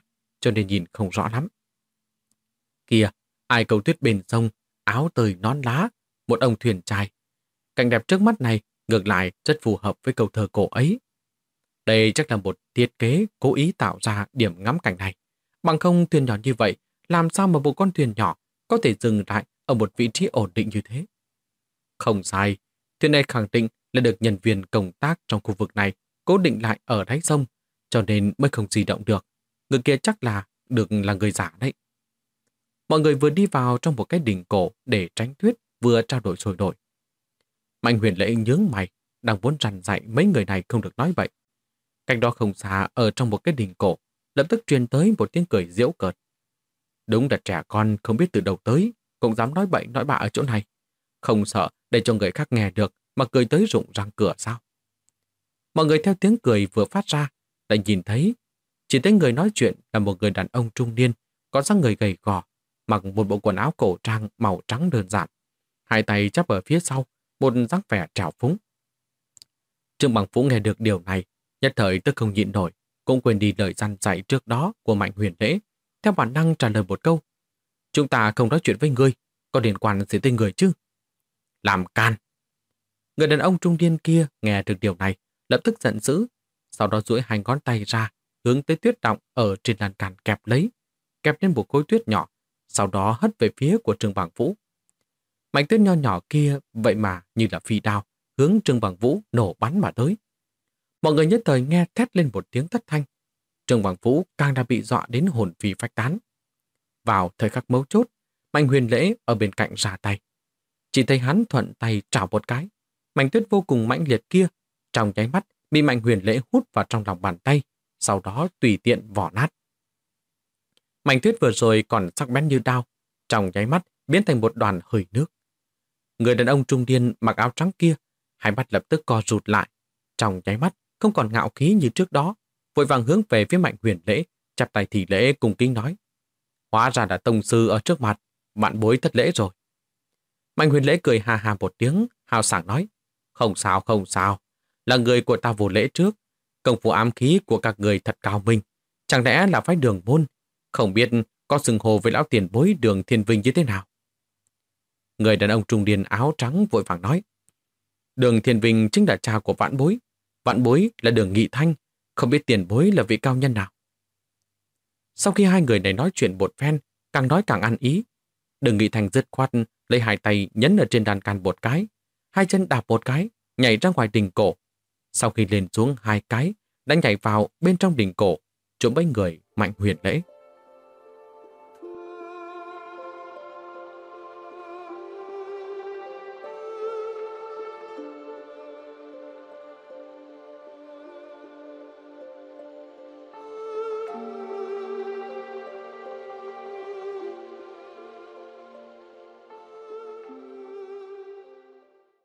cho nên nhìn không rõ lắm. Kìa, ai câu tuyết bên sông, áo tơi nón lá, một ông thuyền trai. Cảnh đẹp trước mắt này ngược lại rất phù hợp với câu thơ cổ ấy. Đây chắc là một thiết kế cố ý tạo ra điểm ngắm cảnh này. Bằng không thuyền nhỏ như vậy, làm sao mà một con thuyền nhỏ có thể dừng lại ở một vị trí ổn định như thế? Không sai, thuyền này khẳng định là được nhân viên công tác trong khu vực này cố định lại ở đáy sông, cho nên mới không di động được. Người kia chắc là là người giả đấy. Mọi người vừa đi vào trong một cái đình cổ để tránh tuyết, vừa trao đổi sôi nổi. Mạnh Huyền Lễ nhướng mày, đang muốn răn dạy mấy người này không được nói vậy. Cách đó không xa, ở trong một cái đình cổ, lập tức truyền tới một tiếng cười giễu cợt. Đúng là trẻ con không biết từ đâu tới, cũng dám nói bậy nói bạ ở chỗ này. Không sợ để cho người khác nghe được mà cười tới rụng răng cửa sao? Mọi người theo tiếng cười vừa phát ra, lại nhìn thấy, chỉ thấy người nói chuyện là một người đàn ông trung niên, có dáng người gầy gò, mặc một bộ quần áo cổ trang màu trắng đơn giản, hai tay chắp ở phía sau, một dáng vẻ trào phúng. Trương Bằng Vũ nghe được điều này, nhất thời tức không nhịn nổi, cũng quên đi lời dặn dạy trước đó của Mạnh Huyền Lễ, theo bản năng trả lời một câu: chúng ta không nói chuyện với ngươi, có liên quan gì tới người chứ? Làm can! Người đàn ông trung niên kia nghe được điều này, lập tức giận dữ, sau đó duỗi hai ngón tay ra, hướng tới tuyết động ở trên lan can kẹp lấy, kẹp lên một khối tuyết nhỏ, sau đó hất về phía của Trương Bằng Vũ. Mảnh tuyết nho nhỏ kia vậy mà như là phi đao, hướng Trương Bằng Vũ nổ bắn mà tới. Mọi người nhất thời nghe thét lên một tiếng thất thanh. Trương Bằng Vũ càng đã bị dọa đến hồn phi phách tán. Vào thời khắc mấu chốt, Mạnh Huyền Lễ ở bên cạnh ra tay. Chỉ thấy hắn thuận tay trảo một cái. Mảnh tuyết vô cùng mãnh liệt kia, trong nháy mắt bị Mạnh Huyền Lễ hút vào trong lòng bàn tay, sau đó tùy tiện vỏ nát. Mảnh tuyết vừa rồi còn sắc bén như đao, trong nháy mắt biến thành một đoàn hơi nước. Người đàn ông trung niên mặc áo trắng kia, hai mắt lập tức co rụt lại, trong nháy mắt không còn ngạo khí như trước đó, vội vàng hướng về phía Mạnh Huyền Lễ, chắp tay thì lễ cung kính nói: hóa ra là tông sư ở trước mặt, bạn bối thất lễ rồi. Mạnh Huyền Lễ cười hà hà một tiếng, hào sảng nói: không sao, không sao, là người của ta vô lễ trước, công phu ám khí của các người thật cao minh, chẳng lẽ là phái Đường môn, không biết có xưng hô với lão tiền bối Đường Thiên Vinh như thế nào? Người đàn ông trung niên áo trắng vội vàng nói: Đường Thiên Vinh chính là cha của vãn bối là Đường Nghị Thanh, không biết tiền bối là vị cao nhân nào. Sau khi hai người này nói chuyện một phen, càng nói càng ăn ý, Đường Nghị Thanh dứt khoát lấy hai tay nhấn ở trên đàn can một cái, hai chân đạp một cái, nhảy ra ngoài đình cổ. Sau khi lên xuống hai cái, đã nhảy vào bên trong đình cổ, trốn với người Mạnh Huyền Lễ.